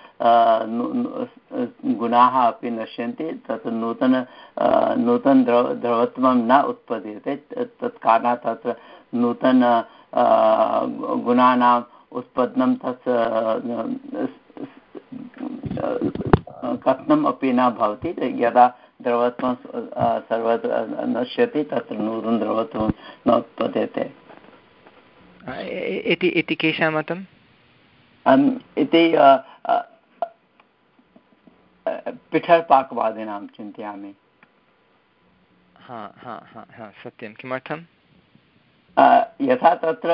गुणाः अपि नश्यन्ति, तत् नूतन नूतन द्रव द्रवत्वं न उत्पद्यते। तत्कारणात् तत्र नूतन गुणानाम् उत्पन्नं तत् कथनम् अपि न भवति। यदा द्रवत्वं सर्वत्र नश्यति तत्र नूतन द्रवत्वं न उत्पद्यते इति इति केषां मतम्? इति पिठर्पाकवादिनां चिन्तयामि। हा हा हा हा सत्यं। किमर्थं? यथा तत्र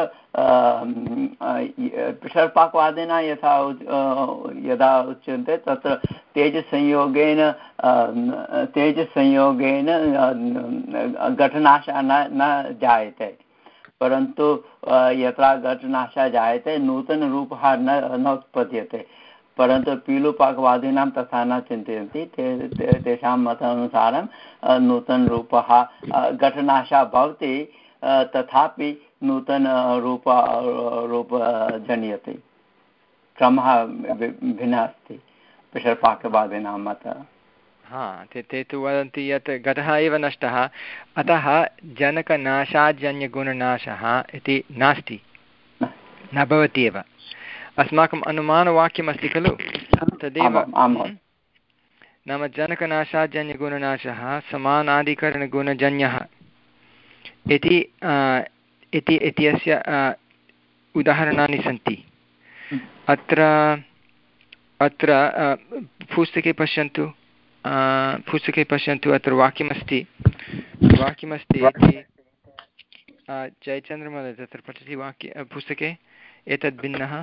पिठर्पाकवादिना यथा यदा उच्यन्ते तत्र तेजसंयोगेन तेजसंयोगेन घटनाशः न न जायते, परन्तु यत्र घटनाशः जायते नूतनरूपः न न उत्पद्यते, परन्तु पीलुपाकवादिनां तथा न चिन्तयन्ति। ते, ते तेषां मतानुसारं नूतनरूपः घटनाशः भवति तथापि नूतन रूप रूप जन्यते। क्रमः भिन्नः अस्ति पिठर्पाकवादिनां मतः। हा ते ते तु वदन्ति यत् घटः एव नष्टः अतः जनकनाशाजन्यगुणनाशः इति नास्ति, न भवति एव। अस्माकम् अनुमानवाक्यमस्ति खलु तदेव। नाम जनकनाशाजन्यगुणनाशः समानाधिकरणगुणजन्यः इति इति इत्यस्य उदाहरणानि सन्ति। अत्र अत्र पुस्तके पश्यन्तु पुस्तके पश्यन्तु अत्र वाक्यमस्ति वाक्यमस्ति इति जयचन्द्रमहोदय तत्र पठति वाक्य पुस्तके एतद् भिन्नः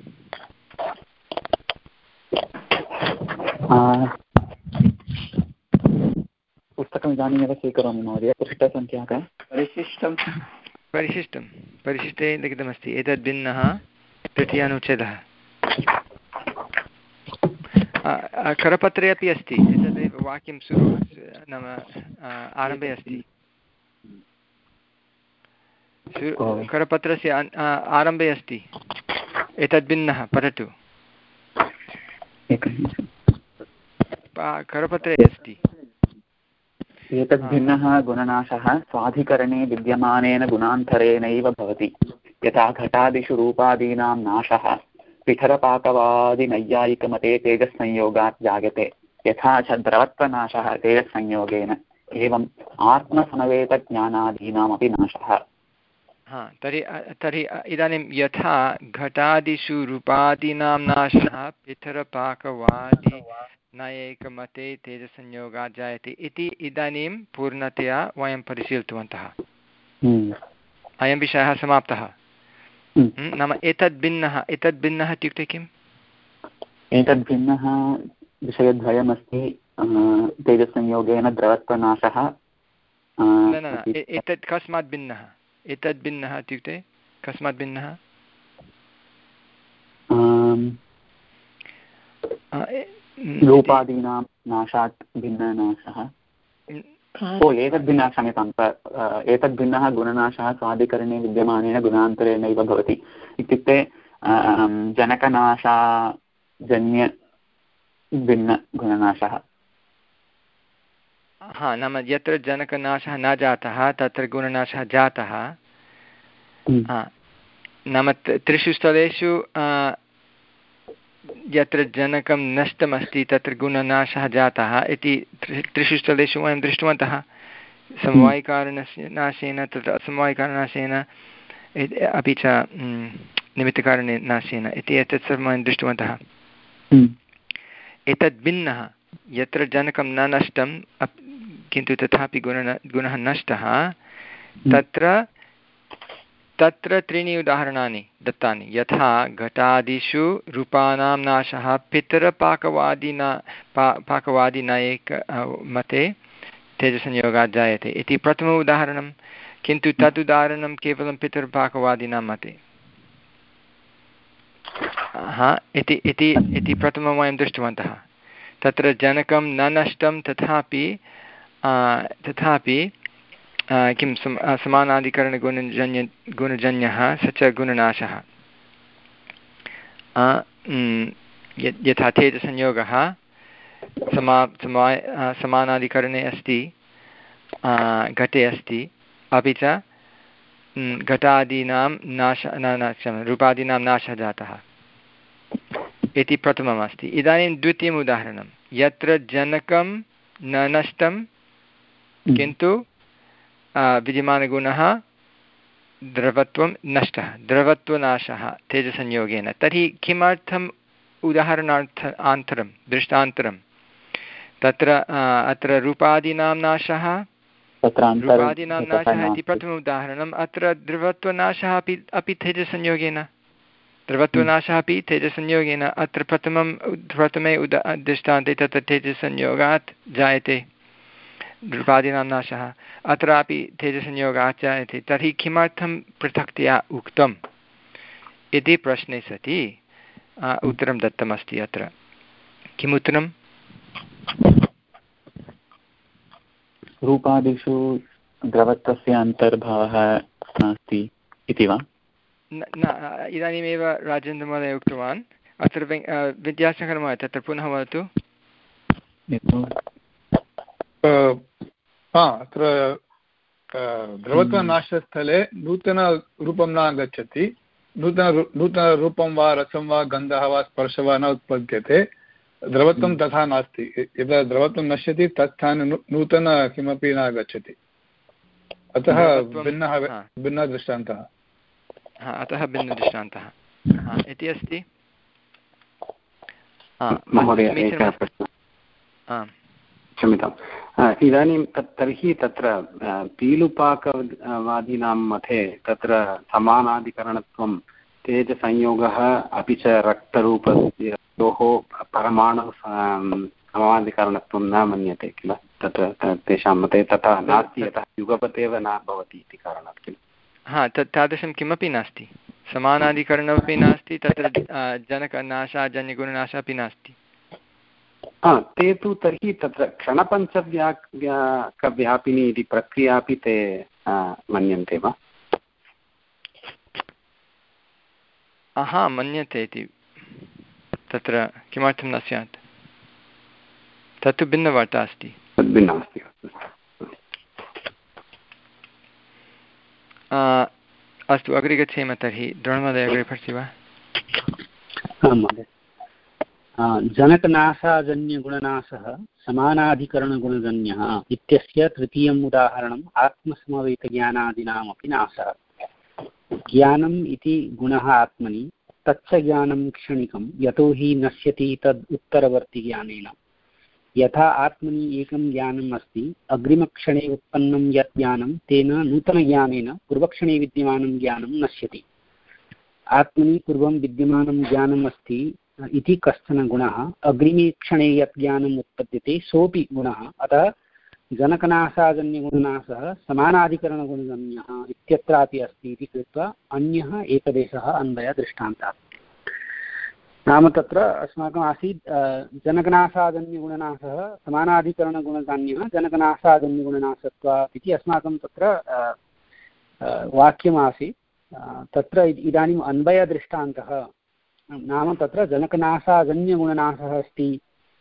पुस्तकम् इदानीमेव स्वीकरोमि महोदय। पृष्ठसङ्ख्या का? परिशिष्टं परिशिष्टं परिशिष्टे लिखितमस्ति एतद् भिन्नः तृतीयानुच्छेदः। करपत्रे अपि अस्ति एतदेव वाक्यं सुरु नाम आरम्भे अस्ति करपत्रस्य आरम्भे अस्ति एतद्भिन्नः पठतु करपत्रे अस्ति एतद्भिन्नः गुणनाशः स्वाधिकरणे विद्यमानेन गुणान्तरेणैव भवति यथा घटादिषु रूपादीनां नाशः पिठरपाकवादिनैयायिकमते तेजस्संयोगात् जायते यथा च द्रवत्वनाशः तेजस्संयोगेन एवम् आत्मसमवेतज्ञानादीनामपि नाशः। हा तर्हि तर्हि इदानीं यथा घटादिषु रूपादीनां नाशः पिठरपाकवादि नैयायिकमते तेजसंयोगात् जायते इति इदानीं पूर्णतया वयं परिशीलितवन्तः। अयं विषयः समाप्तः। नाम एतद् भिन्नः एतद् भिन्नः इत्युक्ते किम्? एतद् भिन्नः विषयद्वयमस्ति तेजसंयोगेन द्रवत्वनाशः। न न एतत् कस्मात् भिन्नः? एतद् भिन्नः इत्युक्ते कस्मात् भिन्नः? रूपादीनां नाशात् भिन्ननाशः। ओ एतद्भिन्नः क्षम्यताम् एतद्भिन्नः गुणनाशः स्वादिकरणे विद्यमानेन गुणान्तरेणैव भवति इत्युक्ते जनकनाशाजन्यभिन्नगुणनाशः। हा नाम यत्र जनकनाशः न जातः तत्र गुणनाशः जातः। नाम त्रिषु स्थलेषु यत्र जनकं नष्टमस्ति तत्र गुणनाशः जातः इति त्रिषु स्थलेषु वयं दृष्टवन्तः। समवायिकारणस्य नाशेन तत्र असमवायिकारणनाशेन अपि च निमित्तकारणे नाशेन इति एतत् सर्वं वयं दृष्टवन्तः। एतद् भिन्नः यत्र जनकं न नष्टं किन्तु तथापि गुणः गुणः नष्टः तत्र तत्र त्रीणि उदाहरणानि दत्तानि यथा घटादिषु रूपाणां नाशः पितरपाकवादिना पा पाकवादिनैक मते तेजसंयोगात् जायते इति प्रथमम् उदाहरणं। किन्तु तद् उदाहरणं केवलं पितरपाकवादिनां मते हा इति इति इति प्रथमं वयं दृष्टवन्तः। तत्र जनकं न नष्टं तथापि तथापि किं सम समानाधिकरणगुणजन्य गुणजन्यः स च गुणनाशः। यथा तेजसंयोगः समा समा समानाधिकरणे अस्ति घटे अस्ति अपि च घटादीनां नाश न क्षम्यतां रूपादीनां नाशः जातः इति प्रथमम् अस्ति। इदानीं द्वितीयम् उदाहरणं यत्र जनकं न नष्टं किन्तु विद्यमानगुणः द्रवत्वं नष्टः द्रवत्वनाशः तेजसंयोगेन। तर्हि किमर्थम् उदाहरणार्थ आन्तरं दृष्टान्तरं तत्र अत्र रूपादीनां नाशः रूपादीनां नाशः इति प्रथमम् उदाहरणम्। अत्र द्रवत्वनाशः अपि अपि तेजसंयोगेन द्रवत्वनाशः अपि तेजसंयोगेन। अत्र प्रथमं प्रथमे उदा दृष्टान्ते तत्र तेजसंयोगात् जायते रूपादीनां नाशः अत्रापि तेजसंयोगात् जायते। तर्हि किमर्थं पृथक्तया उक्तम् इति प्रश्ने सति उत्तरं दत्तमस्ति। अत्र किम् उत्तरं? रूपादिषु द्रवत्वस्य अन्तर्भावः नास्ति इति वा? न इदानीमेव राजेन्द्रमहोदय उक्तवान्। अत्र विद्यासागरमहोदय तत्र पुनः वदतु। अत्र द्रवत्वनाशस्थले नूतनरूपं न आगच्छति। नूतन नूतनरूपं वा रसं वा गन्धः वा स्पर्शः वा न उत्पद्यते। द्रवत्वं तथा नास्ति। यदा द्रवत्वं नश्यति तत्स्थाने नूतन किमपि न आगच्छति। अतः भिन्नः भिन्नः दृष्टान्तः। अतः भिन्नदृष्टान्तः इति अस्ति। क्षम्यताम्। इदानीं तत् तर्हि तत्र पीलुपाकवादीनां मते तत्र समानाधिकरणत्वं तेजसंयोगः अपि च रक्तरूपयोः परमाणु समानाधिकरणत्वं न मन्यते किल? तत्र तेषां मते तथा नास्ति यतः युगपतेव न भवति इति कारणात् किल? हा तत् तादृशं किमपि नास्ति। समानाधिकरणमपि नास्ति तत्र जनकनाशाजन्यगुणनाशः अपि नास्ति। ते तु तर्हि तत्र क्षणपञ्चव्याकव्यापिनी इति प्रक्रिया अपि ते मन्यन्ते वा? हा मन्यते इति तत्र किमर्थं न स्यात्, तत्तु भिन्नवार्ता अस्ति। भिन्ना अस्ति। अस्तु अग्रे गच्छेम तर्हि। द्रोणमहोदय अग्रे पठति वा? आं महोदय। जनकनासाजन्यगुणनाशः समानाधिकरणगुणजन्यः इत्यस्य तृतीयम् उदाहरणम् आत्मसमवेतज्ञानादीनामपि नाशः। ज्ञानम् इति गुणः आत्मनि, तच्च ज्ञानं क्षणिकं यतो हि नश्यति तद् उत्तरवर्तिज्ञानेन। यथा आत्मनि एकं ज्ञानम् अस्ति, अग्रिमक्षणे उत्पन्नं यत् ज्ञानं तेन नूतनज्ञानेन पूर्वक्षणे विद्यमानं ज्ञानं नश्यति। आत्मनि पूर्वं विद्यमानं ज्ञानम् अस्ति इति कश्चन गुणः, अग्रिमे क्षणे यत् ज्ञानम् उत्पद्यते सोऽपि गुणः। अतः जनकनासाजन्यगुणनाशः समानाधिकरणगुणजन्यः इत्यत्रापि अस्ति इति कृत्वा अन्यः एकदेशः अन्वयदृष्टान्तः। नाम तत्र अस्माकम् आसीत् जनकनासाजन्यगुणनाशः समानाधिकरणगुणजन्यः जनकनासाजन्यगुणनाशत्वात् इति अस्माकं तत्र वाक्यमासीत्। तत्र इदानीम् अन्वयदृष्टान्तः नाम तत्र जनकनासाजन्यगुणनाशः अस्ति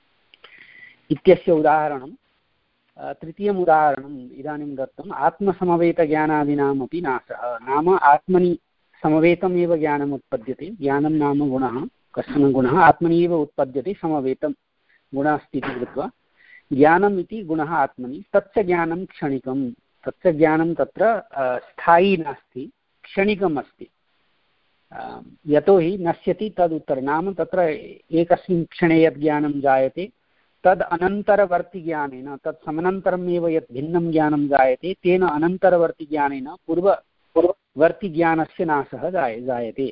इत्यस्य उदाहरणं तृतीयम् उदाहरणम् इदानीं दत्तम् आत्मसमवेतज्ञानादीनामपि नाशः। नाम आत्मनि समवेतमेव ज्ञानम् उत्पद्यते, ज्ञानं नाम गुणः, कश्चन गुणः आत्मनि एव उत्पद्यते, समवेतं गुणः अस्ति इति कृत्वा ज्ञानम् इति गुणः आत्मनि, तच्च ज्ञानं क्षणिकं, तच्च ज्ञानं तत्र स्थायी नास्ति, क्षणिकम् अस्ति। यतोहि नश्यति तदुत्तरं, नाम तत्र एकस्मिन् क्षणे यत् ज्ञानं जायते तद् अनन्तरवर्तिज्ञानेन, तत् समनन्तरमेव यत् भिन्नं ज्ञानं जायते तेन अनन्तरवर्तिज्ञानेन पूर्व पूर्ववर्तिज्ञानस्य नाशः जाय जायते।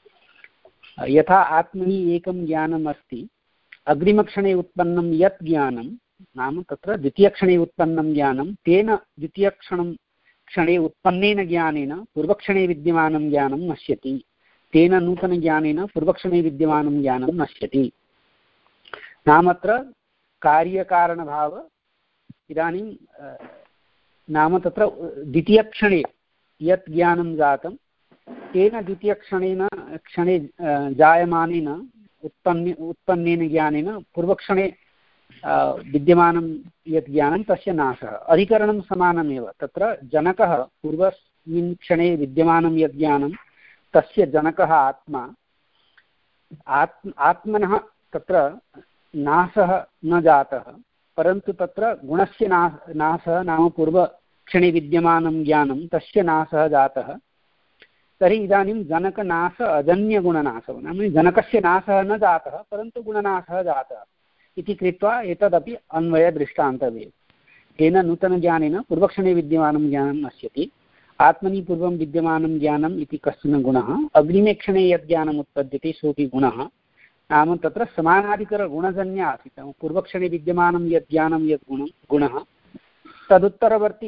यथा आत्मनि एकं ज्ञानम् अस्ति, अग्रिमक्षणे उत्पन्नं यत् ज्ञानं नाम तत्र द्वितीयक्षणे उत्पन्नं ज्ञानं तेन द्वितीयक्षणं क्षणे उत्पन्नेन ज्ञानेन पूर्वक्षणे विद्यमानं ज्ञानं नश्यति, तेन नूतनज्ञानेन पूर्वक्षणे विद्यमानं ज्ञानं नश्यति। नाम अत्र कार्यकारणभाव इदानीं नाम तत्र द्वितीयक्षणे यत् ज्ञानं जातं तेन द्वितीयक्षणेन क्षणे जायमानेन उत्पन्ने उत्पन्नेन ज्ञानेन पूर्वक्षणे विद्यमानं यत् ज्ञानं तस्य नाशः। अधिकरणं समानमेव, तत्र जनकः पूर्वस्मिन् क्षणे विद्यमानं यत् ज्ञानं तस्य जनकः आत्मा, आत्म आत्मनः तत्र नाशः न जातः, परन्तु तत्र गुणस्य नाश नाशः नाम पूर्वक्षणे विद्यमानं ज्ञानं तस्य नाशः जातः। तर्हि इदानीं जनकनाश अजन्यगुणनाशः, नाम जनकस्य नाशः न जातः परन्तु गुणनाशः जातः इति कृत्वा एतदपि अन्वयदृष्टान्तमेव। तेन नूतनज्ञानेन पूर्वक्षणे विद्यमानं ज्ञानं नश्यति। आत्मनि पूर्वं विद्यमानं ज्ञानम् इति कश्चन गुणः, अग्रिमे क्षणे यद् ज्ञानम् उत्पद्यते सोऽपि गुणः। नाम तत्र समानाधिकरणगुणजन्य आसीत्, पूर्वक्षणे विद्यमानं यद् ज्ञानं यद् गुणं गुणः तदुत्तरवर्ति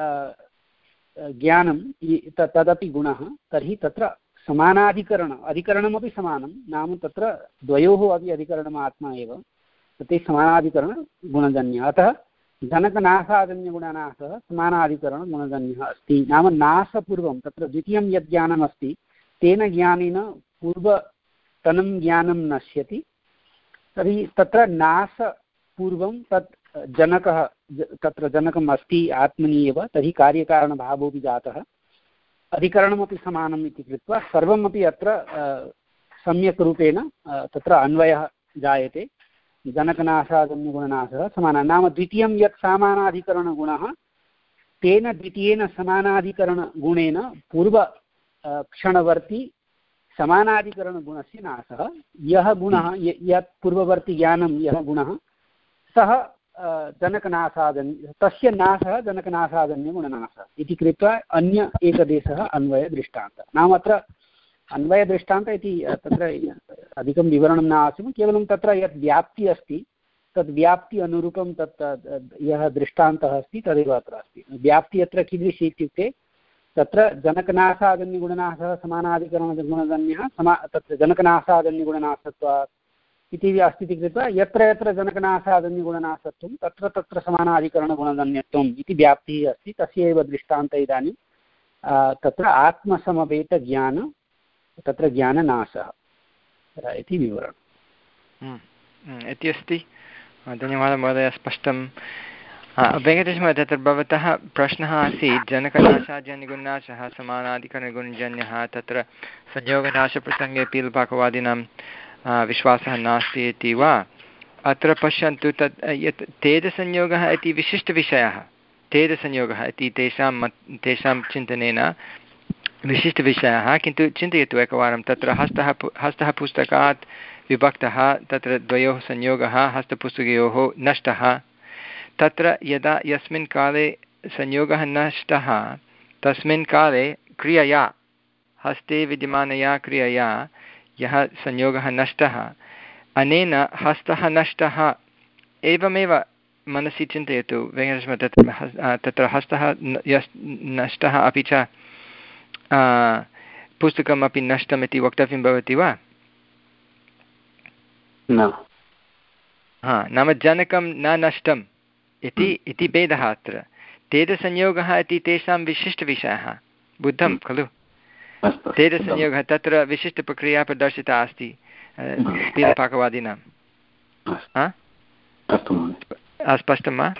ज्ञानं तदपि गुणः। तर्हि तत्र समानाधिकरण अधिकरणमपि समानं, नाम तत्र द्वयोः अपि अधिकरणम् आत्मा एव, ते समानाधिकरणगुणजन्यः। अतः जनकनाशाजन्यगुणनाशः समानाधिकरणगुणजन्यः अस्ति। नाम नाशपूर्वं तत्र द्वितीयं यद् ज्ञानमस्ति तेन ज्ञानेन पूर्वतनं ज्ञानं नश्यति। तर्हि तत्र नाशपूर्वं तत् जनकः तत्र जनकम् अस्ति आत्मनि एव, तर्हि कार्यकारणभावोऽपि जातः, अधिकरणमपि समानम् इति कृत्वा सर्वमपि अत्र सम्यक् रूपेण तत्र अन्वयः जायते। जनकनाशाजन्यगुणनाशः समानः, नाम द्वितीयं यत् समानाधिकरणगुणः तेन द्वितीयेन समानाधिकरणगुणेन पूर्व क्षणवर्ती समानाधिकरणगुणस्य नाशः। यः गुणः यत् पूर्ववर्ती ज्ञानं यः गुणः सः जनकनाशाजन्य तस्य नाशः जनकनाशाजन्यगुणनाशः इति कृत्वा अन्य एकदेशः अन्वयदृष्टान्तः। नाम अत्र अन्वयदृष्टान्त इति तत्र अधिकं विवरणं न आवश्यकं, केवलं तत्र यत् व्याप्तिः अस्ति तद् व्याप्ति अनुरूपं तत् यः दृष्टान्तः अस्ति तदेव अत्र अस्ति। व्याप्तिः अत्र कीदृशी इत्युक्ते तत्र जनकनाशाजन्यगुणनाशः समानाधिकरणगुणजन्यः समा तत्र जनकनाशाजन्यगुणनाशत्वात् इति अस्ति इति कृत्वा यत्र यत्र जनकनासादन्यगुणनाशत्वं तत्र तत्र समानाधिकरणगुणगण्यत्वम् इति व्याप्तिः अस्ति तस्य एव दृष्टान्त इदानीं तत्र आत्मसमवेतज्ञान तत्र ज्ञाननाशः इति विवरणम् इति अस्ति। धन्यवादः महोदय, स्पष्टं। वेङ्कटेशमहोदय, तत्र भवतः प्रश्नः आसीत् जनकनाशाजन्यगुणनाशः समानाधिकरणगुणजन्यः, तत्र संयोगनाशप्रसङ्गे पीलपाकवादिनां विश्वासः नास्ति इति वा? अत्र पश्यन्तु, तत् यत् तेजसंयोगः इति विशिष्टविषयः, तेजसंयोगः इति तेषां मत् तेषां चिन्तनेन विशिष्टविषयः, किन्तु चिन्तयतु एकवारं, तत्र हस्तः हस्तः पुस्तकात् विभक्तः, तत्र द्वयोः संयोगः हस्तपुस्तकयोः नष्टः, तत्र यदा यस्मिन् काले संयोगः नष्टः तस्मिन् काले क्रियया, हस्ते विद्यमानया क्रियया यः संयोगः नष्टः, अनेन हस्तः नष्टः एवमेव मनसि चिन्तयतु वेङ्कटेशः, तत्र तत्र हस्तः यस् नष्टः अपि च पुस्तकमपि नष्टम् इति वक्तव्यं भवति वा? न। हा, नाम जनकं न नष्टम् इति इति भेदः अत्र। तेजसंयोगः इति तेषां विशिष्टविषयः, बुद्धं खलु? तेजसंयोगः तत्र विशिष्टप्रक्रिया प्रदर्शिता अस्ति पीलपाकवादिनां। स्पष्टं वा?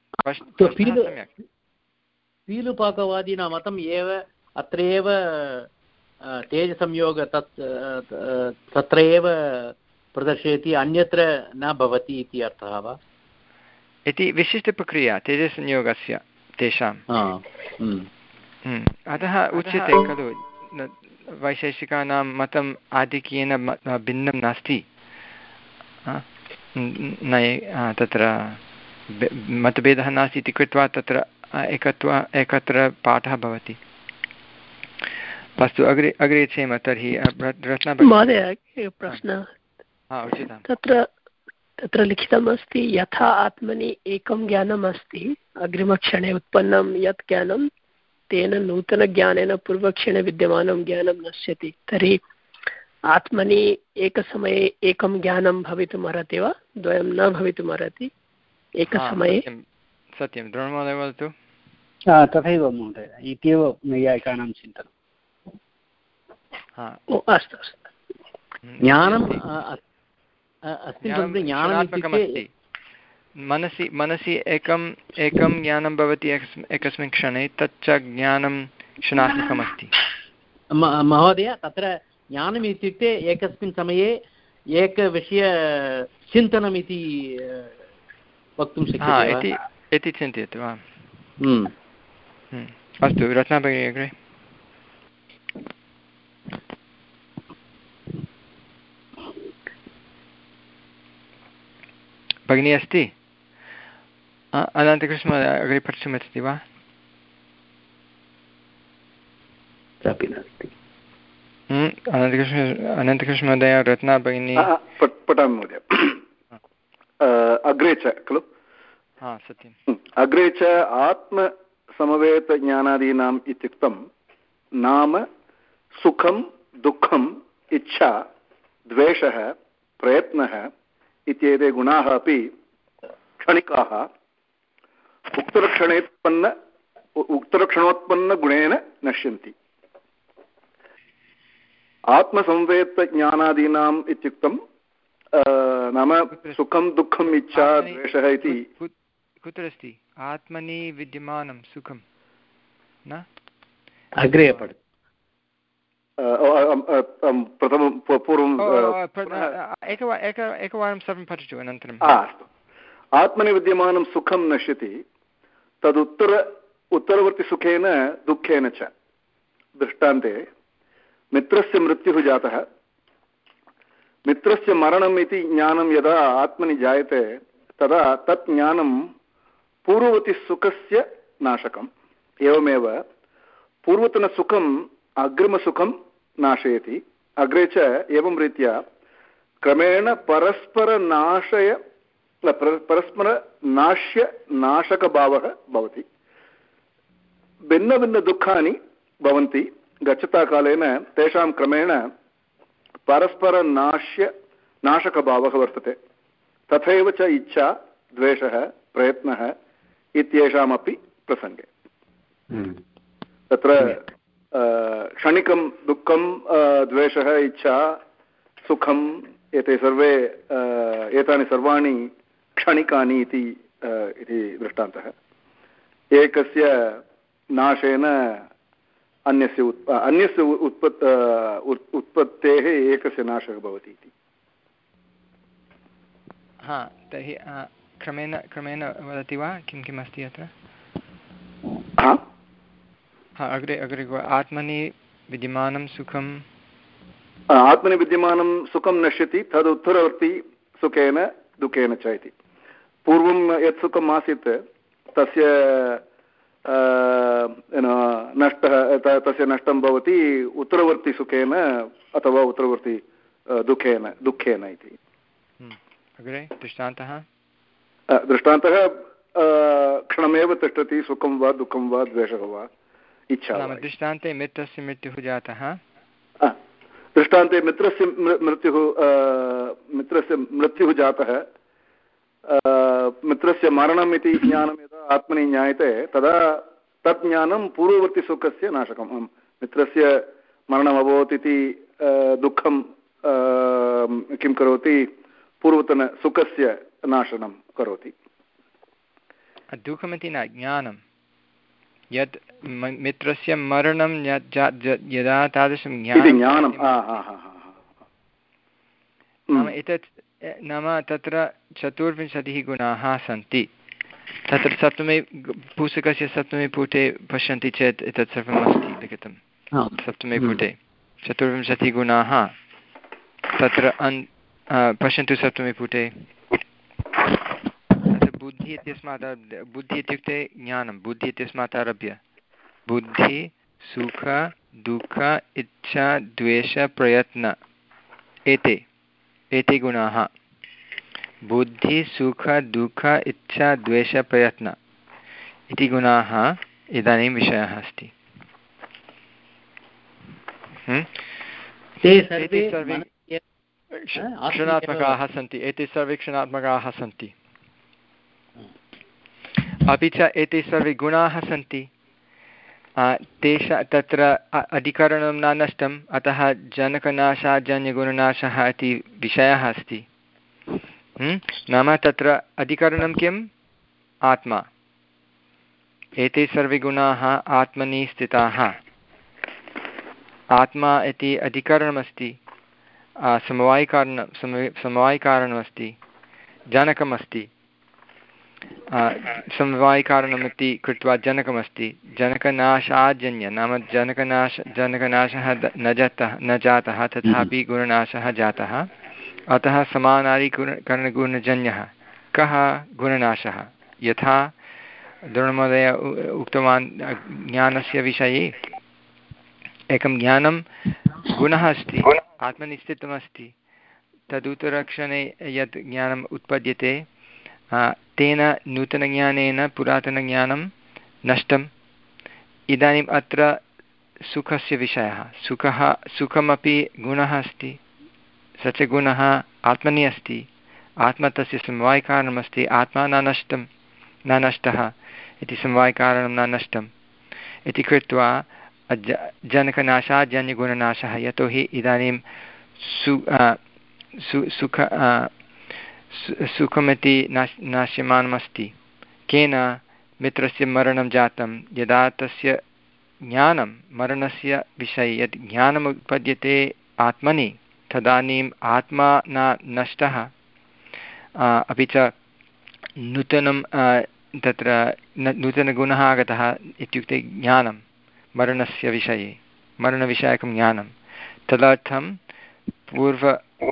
पीलुपाकवादिनां मतम् एव अत्र एव तेजसंयोग तत् तत्र एव प्रदर्शयति, अन्यत्र न भवति इति अर्थः वा? इति विशिष्टप्रक्रिया तेजसंयोगस्य तेषाम्। अतः उच्यते खलु वैशेषिकानां मतम् आधिक्येन भिन्नं नास्ति, न तत्र मतभेदः नास्ति इति कृत्वा तत्र एकत्व एकत्र पाठः भवति। अस्तु, अग्रे अग्रे चेम तर्हि महोदय प्रश्नः तत्र तत्र लिखितमस्ति यथा आत्मनि एकं ज्ञानम् अस्ति अग्रिमक्षणे उत्पन्नं यत् ज्ञानं तेन नूतनज्ञानेन पूर्वक्षणे विद्यमानं ज्ञानं नश्यति, तर्हि आत्मनि एकसमये एकं ज्ञानं भवितुम् अर्हति वा, द्वयं न भवितुम् अर्हति एकसमये? सत्यं, द्रोणमहोदय वदतु। तथैव महोदय, इत्येव नैयायिकानां चिन्तनम्। अस्तु अस्तु, ज्ञानम् अस्ति, मनसि मनसि एकम् एकं ज्ञानं भवति एकस्मिन् क्षणे, तच्च ज्ञानं क्षणात्मकमस्ति। महोदय, तत्र ज्ञानम् इत्युक्ते एकस्मिन् समये एकविषयचिन्तनमिति वक्तुं शक्यते इति चिन्तयतु वा? अस्तु, रत्ना भगिनी अग्रे। भगिनी अस्ति? अनन्तकृष्ण अग्रे पठितुमिच्छति वा? अनन्तकृष्ण अनन्तकृष्णमहोदय, रत्ना भगिनी पठामि महोदय। अग्रे च खलु? हा, सत्यम्। अग्रे च आत्मसमवेतज्ञानादीनाम् इत्युक्तं नाम सुखं दुःखम् इच्छा द्वेषः प्रयत्नः इत्येते गुणाः अपि क्षणिकाः उक्तलक्षणोत्पन्न उक्तलक्षणोत्पन्नगुणेन नश्यन्ति। आत्मसंवेतज्ञानादीनाम् इत्युक्तं नाम सुखं दुःखम् इच्छा द्वेषः इति कुत्र अस्ति? आत्मनि विद्यमानं सुखं न? अग्रे पठतु। प्रथमं पूर्वं एकवारं सर्वं पठतु अनन्तरम्। अस्तु। आत्मनि विद्यमानं सुखं नश्यति, तदुत्तर उत्तरवर्तिसुखेन दुःखेन च। दृष्टान्ते मित्रस्य मृत्युः जातः, मित्रस्य मरणम् इति ज्ञानं यदा आत्मनि जायते तदा तत् ज्ञानं पूर्ववर्तिसुखस्य नाशकम्। एवमेव पूर्वतनसुखम् अग्रिमसुखं नाशयति। अग्रे च एवं रीत्या क्रमेण परस्परनाशय परस्परनाश्य नाशकभावः भवति। भिन्नभिन्नदुःखानि भवन्ति, गच्छता कालेन तेषां क्रमेण परस्परनाश्य नाशकभावः वर्तते। तथैव च इच्छा द्वेषः प्रयत्नः इत्येषामपि प्रसङ्गे तत्र क्षणिकं दुःखं द्वेषः इच्छा सुखम् एते सर्वे एतानि सर्वाणि क्षणिकानि इति दृष्टान्तः। एकस्य नाशेन अन्यस्य उत् अन्यस्य उत्पत् उत्पत्तेः एकस्य नाशः भवति इति। हा तर्हि क्रमेण क्रमेण वदति वा किं किम् अस्ति अत्र? हा अग्रे अग्रे आत्मनि विद्यमानं सुखम् आत्मनि विद्यमानं सुखं नश्यति तद् उत्तरवर्ती सुखेन दुःखेन च इति। पूर्वं यत् सुखम् आसीत् तस्य नष्टः तस्य नष्टं भवति उत्तरवर्ती सुखेन अथवा उत्तरवर्ती दुःखेन दुःखेन इति। अग्रे दृष्टान्तः दृष्टान्तः क्षणमेव तिष्ठति सुखं वा दुःखं वा द्वेषः वा इच्छा वा। दृष्टान्ते मित्रस्य मृत्युः जातः। दृष्टान्ते मित्रस्य मृत्युः मित्रस्य मृत्युः जातः मित्रस्य मरणम् इति ज्ञानं यदा आत्मनि ज्ञायते तदा तत् ज्ञानं पूर्ववर्तिसुखस्य नाशकं। मित्रस्य मरणम् अभवत् इति दुःखं किं करोति पूर्वतनसुखस्य नाशनं करोति। दुःखमिति न ज्ञानं यत् मित्रस्य मरणं यदा तादृशं ज्ञानं नाम एतत् नाम तत्र चतुर्विंशतिः गुणाः सन्ति। तत्र सप्तमे पुस्तकस्य सप्तमे पुटे पश्यन्ति चेत् एतत् सर्वम् अस्ति लिखितं। सप्तमे पुटे चतुर्विंशतिः गुणाः तत्र अन् पश्यन्तु सप्तमे पुटे। बुद्धिः इत्यस्मात् बुद्धिः इत्युक्ते ज्ञानं। बुद्धिः इत्यस्मात् आरभ्य बुद्धि सुख दुःख इच्छा द्वेष प्रयत्न एते एते गुणाः। बुद्धि सुख दुःख इच्छा द्वेष प्रयत्न इति गुणाः इदानीं विषयः अस्ति। ते सर्वे क्षणात्मकाः सन्ति। एते सर्वे क्षणात्मकाः सन्ति। अपि च एते सर्वे गुणाः सन्ति। तेषां तत्र अधिकरणं न नष्टम् अतः जनकनाशाजन्यगुणनाशः इति विषयः अस्ति। नाम तत्र अधिकरणं किम्? आत्मा। एते सर्वे गुणाः आत्मनि स्थिताः। आत्मा इति अधिकरणमस्ति। समवायिकारणं समवायिकारणमस्ति जनकमस्ति। समवायिकारणमिति कृत्वा जनकमस्ति। जनकनाशाजन्य नाम जनकनाश जनकनाशः न जातः न जातः तथापि गुणनाशः जातः। अतः समानादिकरणगुणजन्यः कः गुणनाशः? यथा द्रोणमहोदय उक्तवान् ज्ञानस्य विषये एकं ज्ञानं गुणः अस्ति आत्मनि स्थितमस्ति। तदुत्तरक्षणे यत् ज्ञानम् उत्पद्यते तेन नूतनज्ञानेन पुरातनज्ञानं नष्टम्। इदानीम् अत्र सुखस्य विषयः। सुखः सुखमपि गुणः अस्ति। स च गुणः आत्मनि अस्ति। आत्मा तस्य समवायिकारणमस्ति। आत्मा न नष्टं न नष्टः इति समवायिकारणं न नष्टम् इति कृत्वा ज जनकनाशाजन्यगुणनाशः। यतोहि इदानीं सु सु सुख सुखमिति नाश नाश्यमानमस्ति। केन? मित्रस्य मरणं जातं। यदा तस्य ज्ञानं मरणस्य विषये यत् ज्ञानम् उत्पद्यते आत्मनि तदानीम् आत्मा न नष्टः। अपि च नूतनं तत्र नूतनगुणः आगतः इत्युक्ते ज्ञानं मरणस्य विषये मरणविषयकं ज्ञानं। तदर्थं पूर्व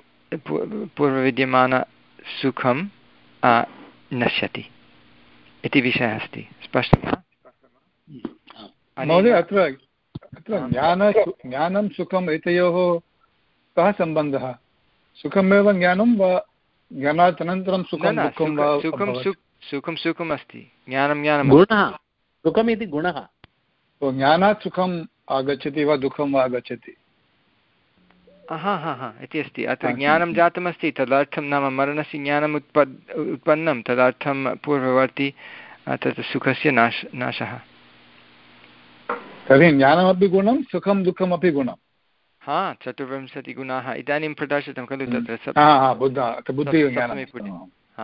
पूर्वविद्यमानसुखं नश्यति इति विषयः अस्ति। स्पष्टं वा? महोदय अत्र अत्र ज्ञान ज्ञानं सुखम् एतयोः कः सम्बन्धः? सुखमेव ज्ञानं वा ज्ञानात् अनन्तरं सुखं दुःखं वा? सुखं सुखं सुखम् अस्ति। ज्ञानं ज्ञानं गुणः। सुखम् इति गुणः। ज्ञानात् सुखम् आगच्छति वा दुःखं वा आगच्छति? हा हा हा इति अस्ति अत्र ज्ञानं जातमस्ति तदर्थं नाम मरणस्य ज्ञानम् उत्पद् उत्पन्नं तदर्थं पूर्ववर्ती तत् सुखस्य नाश नाशः। तर्हि ज्ञानमपि गुणं सुखं दुःखमपि गुणं। हा चतुर्विंशतिगुणाः इदानीं प्रदर्शितं खलु तत्र सप्तमीपुटे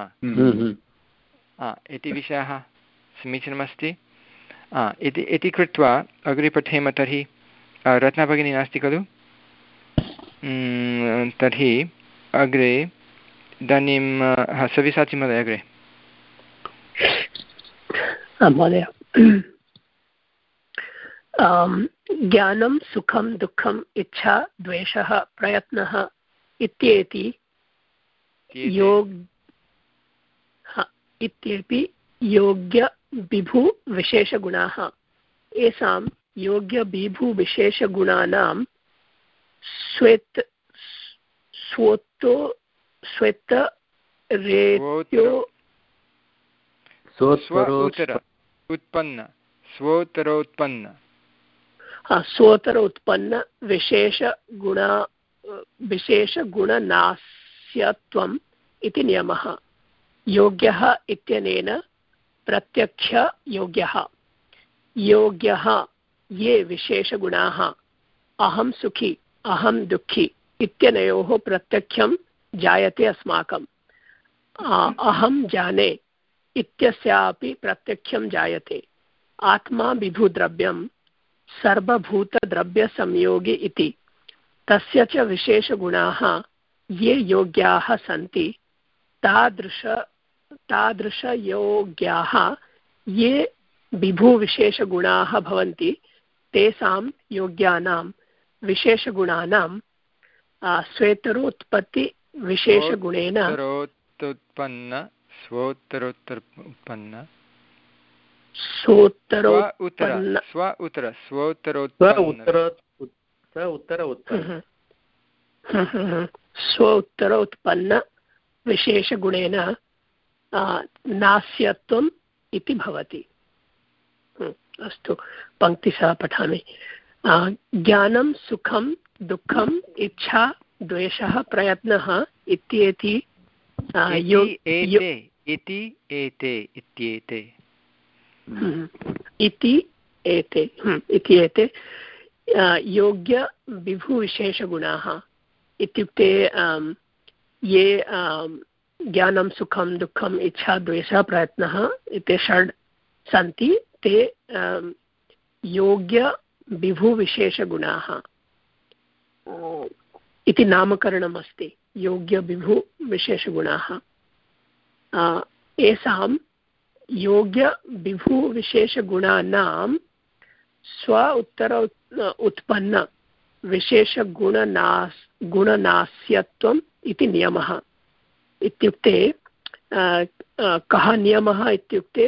हा इति विषयः समीचीनमस्ति। इति इति कृत्वा अग्रे पठेम तर्हि। रत्नाभगिनी नास्ति खलु? तर्हि अग्रे इदानीं सव्यसाची महोदय अग्रे। महोदय ज्ञानं सुखं दुःखम् इच्छा द्वेषः प्रयत्नः इत्येति योग इत्यपि योग्यविभुविशेषगुणाः। येषां योग्यविभुविशेषगुणानां श्वेत स्वोत्तो श्वेतरेत्यो उत्पन्न स्वोत्तरोत्पन्न स्वोत्तर उत्पन्न विशेषगुणा विशेषगुणनास्यत्वम् इति नियमः। योग्यः इत्यनेन प्रत्यक्षयोग्यः योग्यः ये विशेषगुणाः अहं सुखी अहं दुःखी इत्यनयोः प्रत्यक्षं जायते अस्माकम्। अहं जाने इत्यस्यापि प्रत्यक्षं जायते। आत्मा विभुद्रव्यं सर्वभूतद्रव्यसंयोगी इति तस्य च विशेषगुणाः ये योग्याः सन्ति तादृश तादृशयोग्याः ये विभुविशेषगुणाः भवन्ति तेषां योग्यानां विशेषगुणानां स्वेतरोत्पत्तिविशेषगुणेन उत्पन्न स्वोत्तरोत्तर उत्पन्न स्वोत्तरोत्पन्न स्व उत्तर स्वोत्तरोत्पन्न विशेषगुणेन नास्यत्वम् इति भवति। अस्तु पङ्क्तिशः पठामि। ज्ञानं सुखं दुःखम् इच्छा द्वेषः प्रयत्नः इत्येति इति एते इत्येते इति एते इति एते योग्यविभुविशेषगुणाः इत्युक्ते ये ज्ञानं सुखं दुःखम् इच्छा द्वेषः प्रयत्नः इति षड् सन्ति ते योग्यविभुविशेषगुणाः इति नामकरणम् अस्ति। योग्यविभुविशेषगुणाः येषां योग्यविभुविशेषगुणानां स्व उत्तर उत्पन्न विशेषगुणनास् गुणनास्यत्वम् इति नियमः। इत्युक्ते कः नियमः इत्युक्ते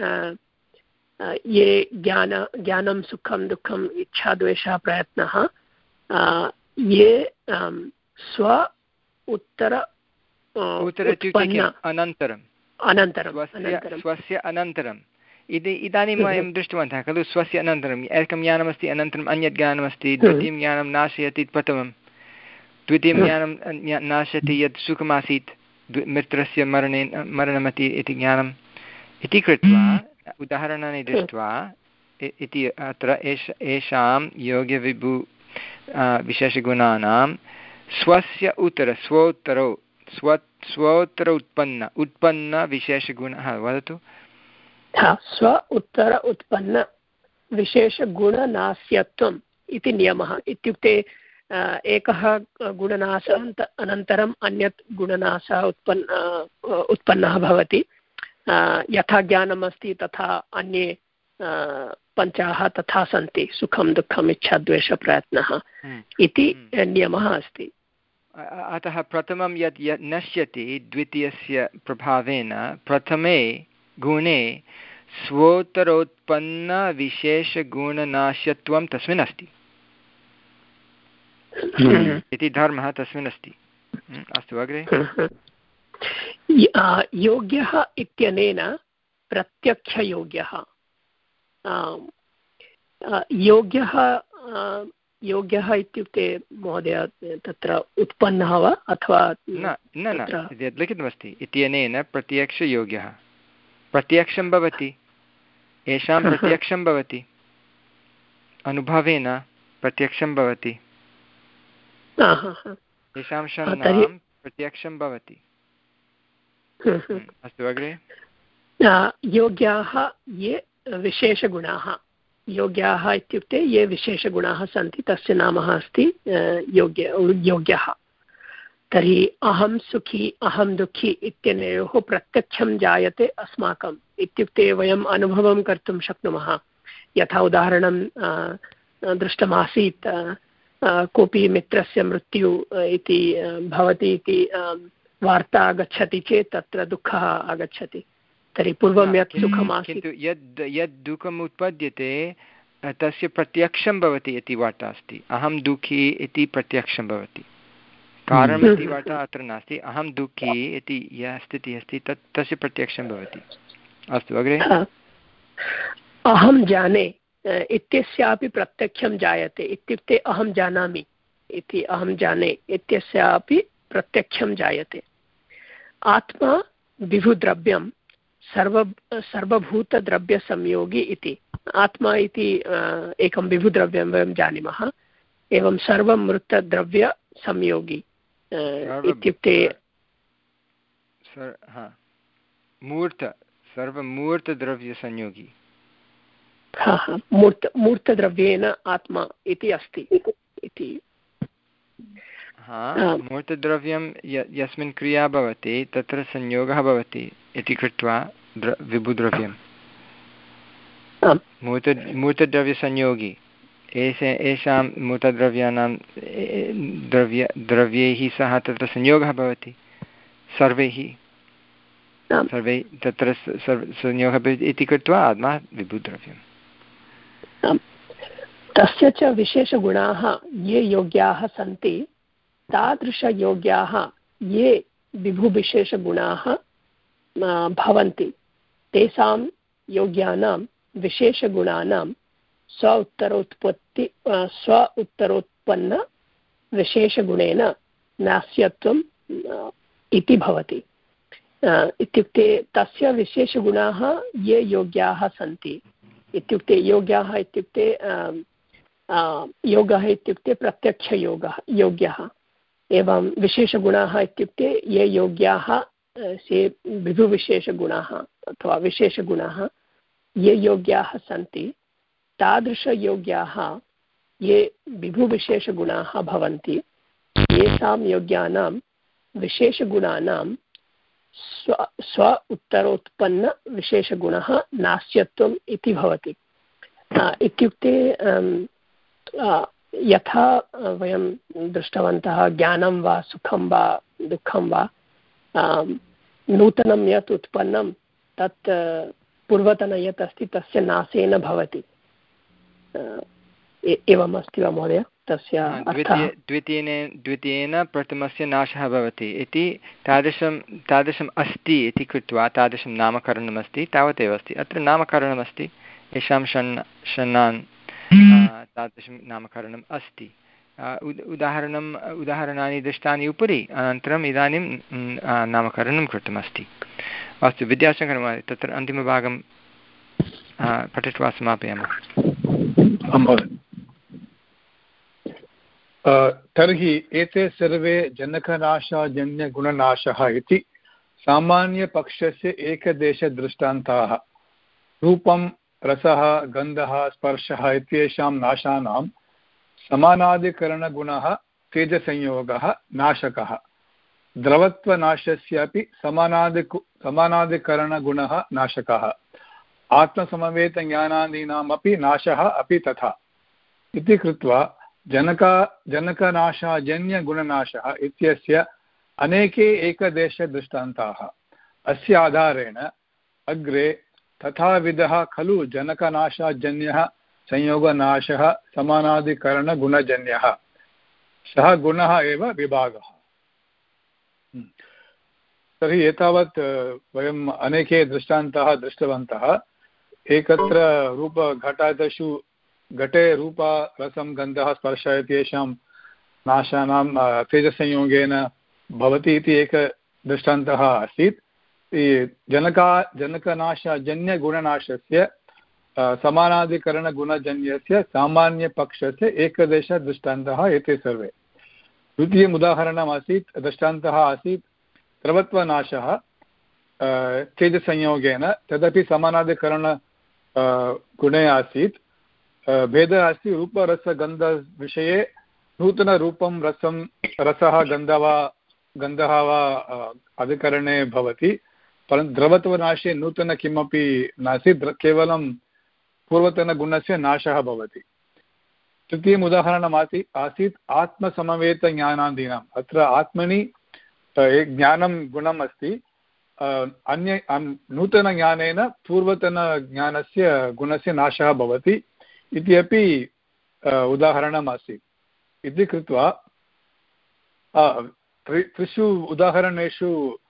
ये ज्ञान ज्ञानं सुखं दुःखम् इच्छा द्वेषः प्रयत्नः ये स्व उत्तर अनन्तरम् अनन्तरं स्वस्य अनन्तरम् इति इदानीं वयं दृष्टवन्तः खलु स्वस्य अनन्तरम् एकं ज्ञानमस्ति अनन्तरम् अन्यत् ज्ञानमस्ति द्वितीयं ज्ञानं नाशयति प्रथमं द्वितीयं ज्ञानं नाशयति यत् सुखमासीत् मित्रस्य मरणेन मरणमति इति ज्ञानम् इति कृत्वा उदाहरणानि दृष्ट्वा इति अत्र एष येषां योग्यविभु विशेषगुणानां स्वस्य उत्तर स्वोत्तरौ स्व स्वोत्तर उत्पन्न उत्पन्न विशेषगुणः वदतु। स्व उत्तर उत्पन्न विशेषगुणनास्यत्वम् इति नियमः। इत्युक्ते एकः गुणनाशः अनन्तरम् अन्यत् गुणनाशः उत्पन्न उत्पन्नः भवति। यथा ज्ञानम् अस्ति तथा अन्ये पञ्चाः तथा सन्ति सुखं दुःखम् इच्छा द्वेषप्रयत्नः इति नियमः अस्ति। अतः प्रथमं यत् यत् नश्यति द्वितीयस्य प्रभावेन प्रथमे गुणे स्वोत्तरोत्पन्नविशेषगुणनाश्यत्वं तस्मिन् अस्ति इति धर्मः तस्मिन् अस्ति। अस्तु अग्रे। योग्यः इत्यनेन प्रत्यक्षयोग्यः। योग्यः योग्यः इत्युक्ते महोदय तत्र उत्पन्नः वा अथवा न न न यद् लिखितमस्ति इत्यनेन प्रत्यक्षयोग्यः प्रत्यक्षं भवति येषां प्रत्यक्षं भवति अनुभवेन प्रत्यक्षं भवति येषां षण्णां प्रत्यक्षं भवति। अस्तु अग्रे योग्याः ये विशेषगुणाः योग्याः इत्युक्ते ये विशेषगुणाः सन्ति तस्य नाम अस्ति योग्य योग्यः। तर्हि अहं सुखी अहं दुःखी इत्यनयोः प्रत्यक्षं जायते अस्माकम् इत्युक्ते वयम् अनुभवं कर्तुं शक्नुमः। यथा उदाहरणं दृष्टमासीत् कोऽपि मित्रस्य मृत्युः इति भवति इति वार्ता आगच्छति चेत् तत्र दुःखः आगच्छति। तर्हि पूर्वं यत् सुखमासीत् किन्तु यद् यद् दुःखम् उत्पद्यते तस्य प्रत्यक्षं भवति इति वार्ता अस्ति। अहं दुःखी इति प्रत्यक्षं भवति, कारणम् इति वार्ता अत्र नास्ति। अहं दुःखी इति या स्थितिः अस्ति तत् तस्य प्रत्यक्षं भवति। अस्तु अग्रे अहं जाने इत्यस्यापि प्रत्यक्षं जायते इत्युक्ते अहं जानामि इति अहं जाने इत्यस्यापि प्रत्यक्षं जायते। आत्मा विभुद्रव्यं सर्व सर्वभूतद्रव्यसंयोगी इति आत्मा इति एकं विभुद्रव्यं वयं जानीमः। एवं सर्वमृतद्रव्यसंयोगी इत्युक्ते मूर्त सर्वमूर्तद्रव्यसंयोगी हा हा मूर्त मूर्तद्रव्येन आत्मा इति अस्ति इति। हा मूर्तद्रव्यं यस्मिन् क्रिया भवति तत्र संयोगः भवति इति कृत्वा विभुद्रव्यं मूर्त मूर्तद्रव्यसंयोगी एषे येषां मूर्तद्रव्याणां द्रव्य द्रव्यैः सह तत्र संयोगः भवति सर्वैः सर्वैः तत्र संयोगः भवति इति कृत्वा आत्मा विभुद्रव्यम्। तस्य च विशेषगुणाः ये योग्याः सन्ति तादृशयोग्याः ये विभुविशेषगुणाः भवन्ति तेषां योग्यानां विशेषगुणानां स्व उत्तरोत्पत्ति स्व उत्तरोत्पन्नविशेषगुणेन नास्यत्वम् इति भवति। इत्युक्ते तस्य विशेषगुणाः ये योग्याः सन्ति इत्युक्ते योग्याः इत्युक्ते योगः इत्युक्ते प्रत्यक्षयोगः योग्यः एवं विशेषगुणाः इत्युक्ते ये योग्याः से विभुविशेषगुणाः अथवा विशेषगुणाः ये योग्याः सन्ति तादृशयोग्याः ये विभुविशेषगुणाः भवन्ति येषां योग्यानां विशेषगुणानां स्व स्व उत्तरोत्पन्नविशेषगुणः नास्यत्वम् इति भवति। इत्युक्ते यथा वयं दृष्टवन्तः ज्ञानं वा सुखं वा दुःखं वा नूतनं यत् उत्पन्नं तत् पूर्वतन यत् अस्ति तस्य नाशेन भवति। एवम् अस्ति वा महोदय तस्य द्वितीयेन द्वितीयेन प्रथमस्य नाशः भवति इति तादृशं तादृशम् अस्ति इति कृत्वा तादृशं नामकरणमस्ति तावदेव अस्ति। अत्र नामकरणमस्ति येषां षण् षण्णान् तादृशं नामकरणम् अस्ति। उदाहरणम् उदाहरणानि दृष्टानि उपरि अनन्तरम् इदानीं नामकरणं कृतमस्ति। अस्तु विद्याशङ्करमहोदय तत्र अन्तिमभागं पठित्वा समापयामः। तर्हि एते सर्वे जनकनाशाजन्यगुणनाशः इति सामान्यपक्षस्य एकदेशदृष्टान्ताः। रूपं रसः गन्धः स्पर्शः इत्येषां नाशानां समानादिकरणगुणः तेजसंयोगः नाशकः। द्रवत्वनाशस्यापि समानादिकु समानादिकरणगुणः नाशकः। आत्मसमवेतज्ञानादीनामपि नाशः अपि तथा इति कृत्वा जनका जनकनाशाजन्यगुणनाशः इत्यस्य अनेके एकदेशदृष्टान्ताः। अस्य आधारेण अग्रे तथाविधः खलु जनकनाशाजन्यः संयोगनाशः समानादिकरणगुणजन्यः सः गुणः एव विभागः। तर्हि एतावत् वयम् अनेके दृष्टान्ताः दृष्टवन्तः। एकत्र रूपघटादिषु घटे रूप रसं गन्धः स्पर्शः इत्येषां नाशानां तेजसंयोगेन भवति इति एकः दृष्टान्तः आसीत्। जनका जनकनाशजन्यगुणनाशस्य समानाधिकरणगुणजन्यस्य सामान्यपक्षस्य एकदेशदृष्टान्तः एते सर्वे। द्वितीयम् उदाहरणम् आसीत् दृष्टान्तः आसीत् द्रवत्वनाशः तेजसंयोगेन, तदपि समानाधिकरण गुणे आसीत्। भेदः अस्ति रूपरसगन्धविषये नूतनरूपं रसं रसः गन्धः वा गन्धः वा अधिकरणे भवति, परन्तु द्रवत्वनाशे नूतन किमपि नासीत्, केवलं पूर्वतनगुणस्य नाशः भवति। तृतीयम् उदाहरणम् आसीत् आसीत् आत्मसमवेतज्ञानादीनाम्। अत्र आत्मनि ज्ञानं गुणम् अस्ति, अन्य नूतनज्ञानेन पूर्वतनज्ञानस्य गुणस्य नाशः भवति इति अपि उदाहरणम् आसीत्। इति कृत्वा त्रिषु उदाहरणेषु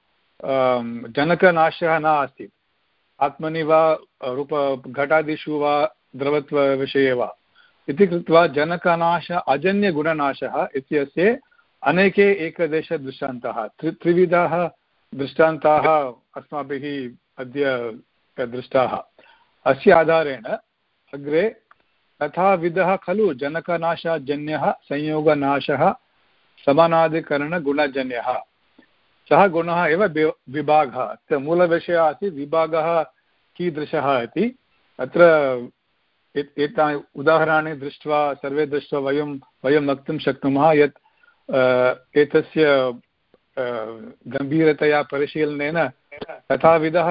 जनकनाशः न आसीत्, आत्मनि वा रूप घटादिषु वा द्रवत्वविषये वा। इति कृत्वा जनकनाश अजन्यगुणनाशः इत्यस्य अनेके एकदेशदृष्टान्ताः त्रि त्रिविधाः दृष्टान्ताः अस्माभिः अद्य दृष्टाः। अस्य आधारेण अग्रे तथाविधः खलु जनकनाशजन्यः संयोगनाशः समानाधिकरणगुणजन्यः। सः गुणः एव विभागः। मूलविषयः आसीत् विभागः कीदृशः इति। अत्र एतानि उदाहरणानि दृष्ट्वा सर्वे दृष्ट्वा वयं वयं वक्तुं शक्नुमः यत् एतस्य गम्भीरतया परिशीलनेन तथाविधः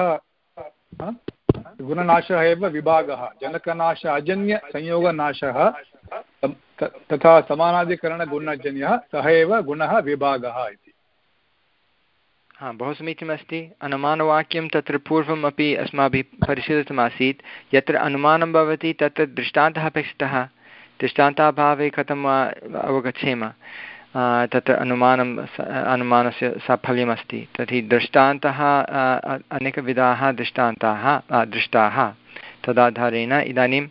गुणनाशः एव विभागः। जनकनाश अजन्य संयोगनाशः तथा समानाधिकरणगुणजन्यः सः एव गुणः विभागः इति। हा, बहु समीचीनमस्ति। अनुमानवाक्यं तत्र पूर्वम् अपि अस्माभिः परिशीलितमासीत्। यत्र अनुमानं भवति तत्र दृष्टान्तः अपेक्षितः। दृष्टान्ताभावे कथम् अवगच्छेम, तत्र अनुमानम् अनुमानस्य साफल्यमस्ति। तर्हि दृष्टान्तः अनेकविधाः दृष्टान्ताः दृष्टाः। तदाधारेण इदानीं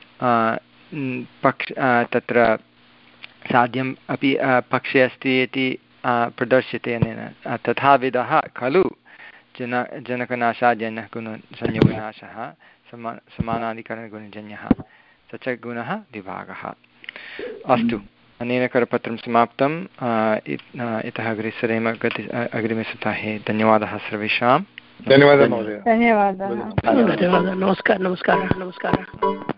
पक्ष तत्र साध्यम् अपि पक्षे अस्ति इति प्रदर्श्यते अनेन। तथाविधः खलु जन जनकनाशाजन्यः गुणसंयोगनाशः समा समानाधिकरणगुणजन्यः स च गुणः विभागः। अस्तु, अनेन करपत्रं समाप्तं। इतः अग्रे सरेम गति अग्रिमसप्ताहे। धन्यवादः सर्वेषां। धन्यवादः महोदय। धन्यवादः। धन्यवादः। नमस्कारः नमस्कारः नमस्कारः।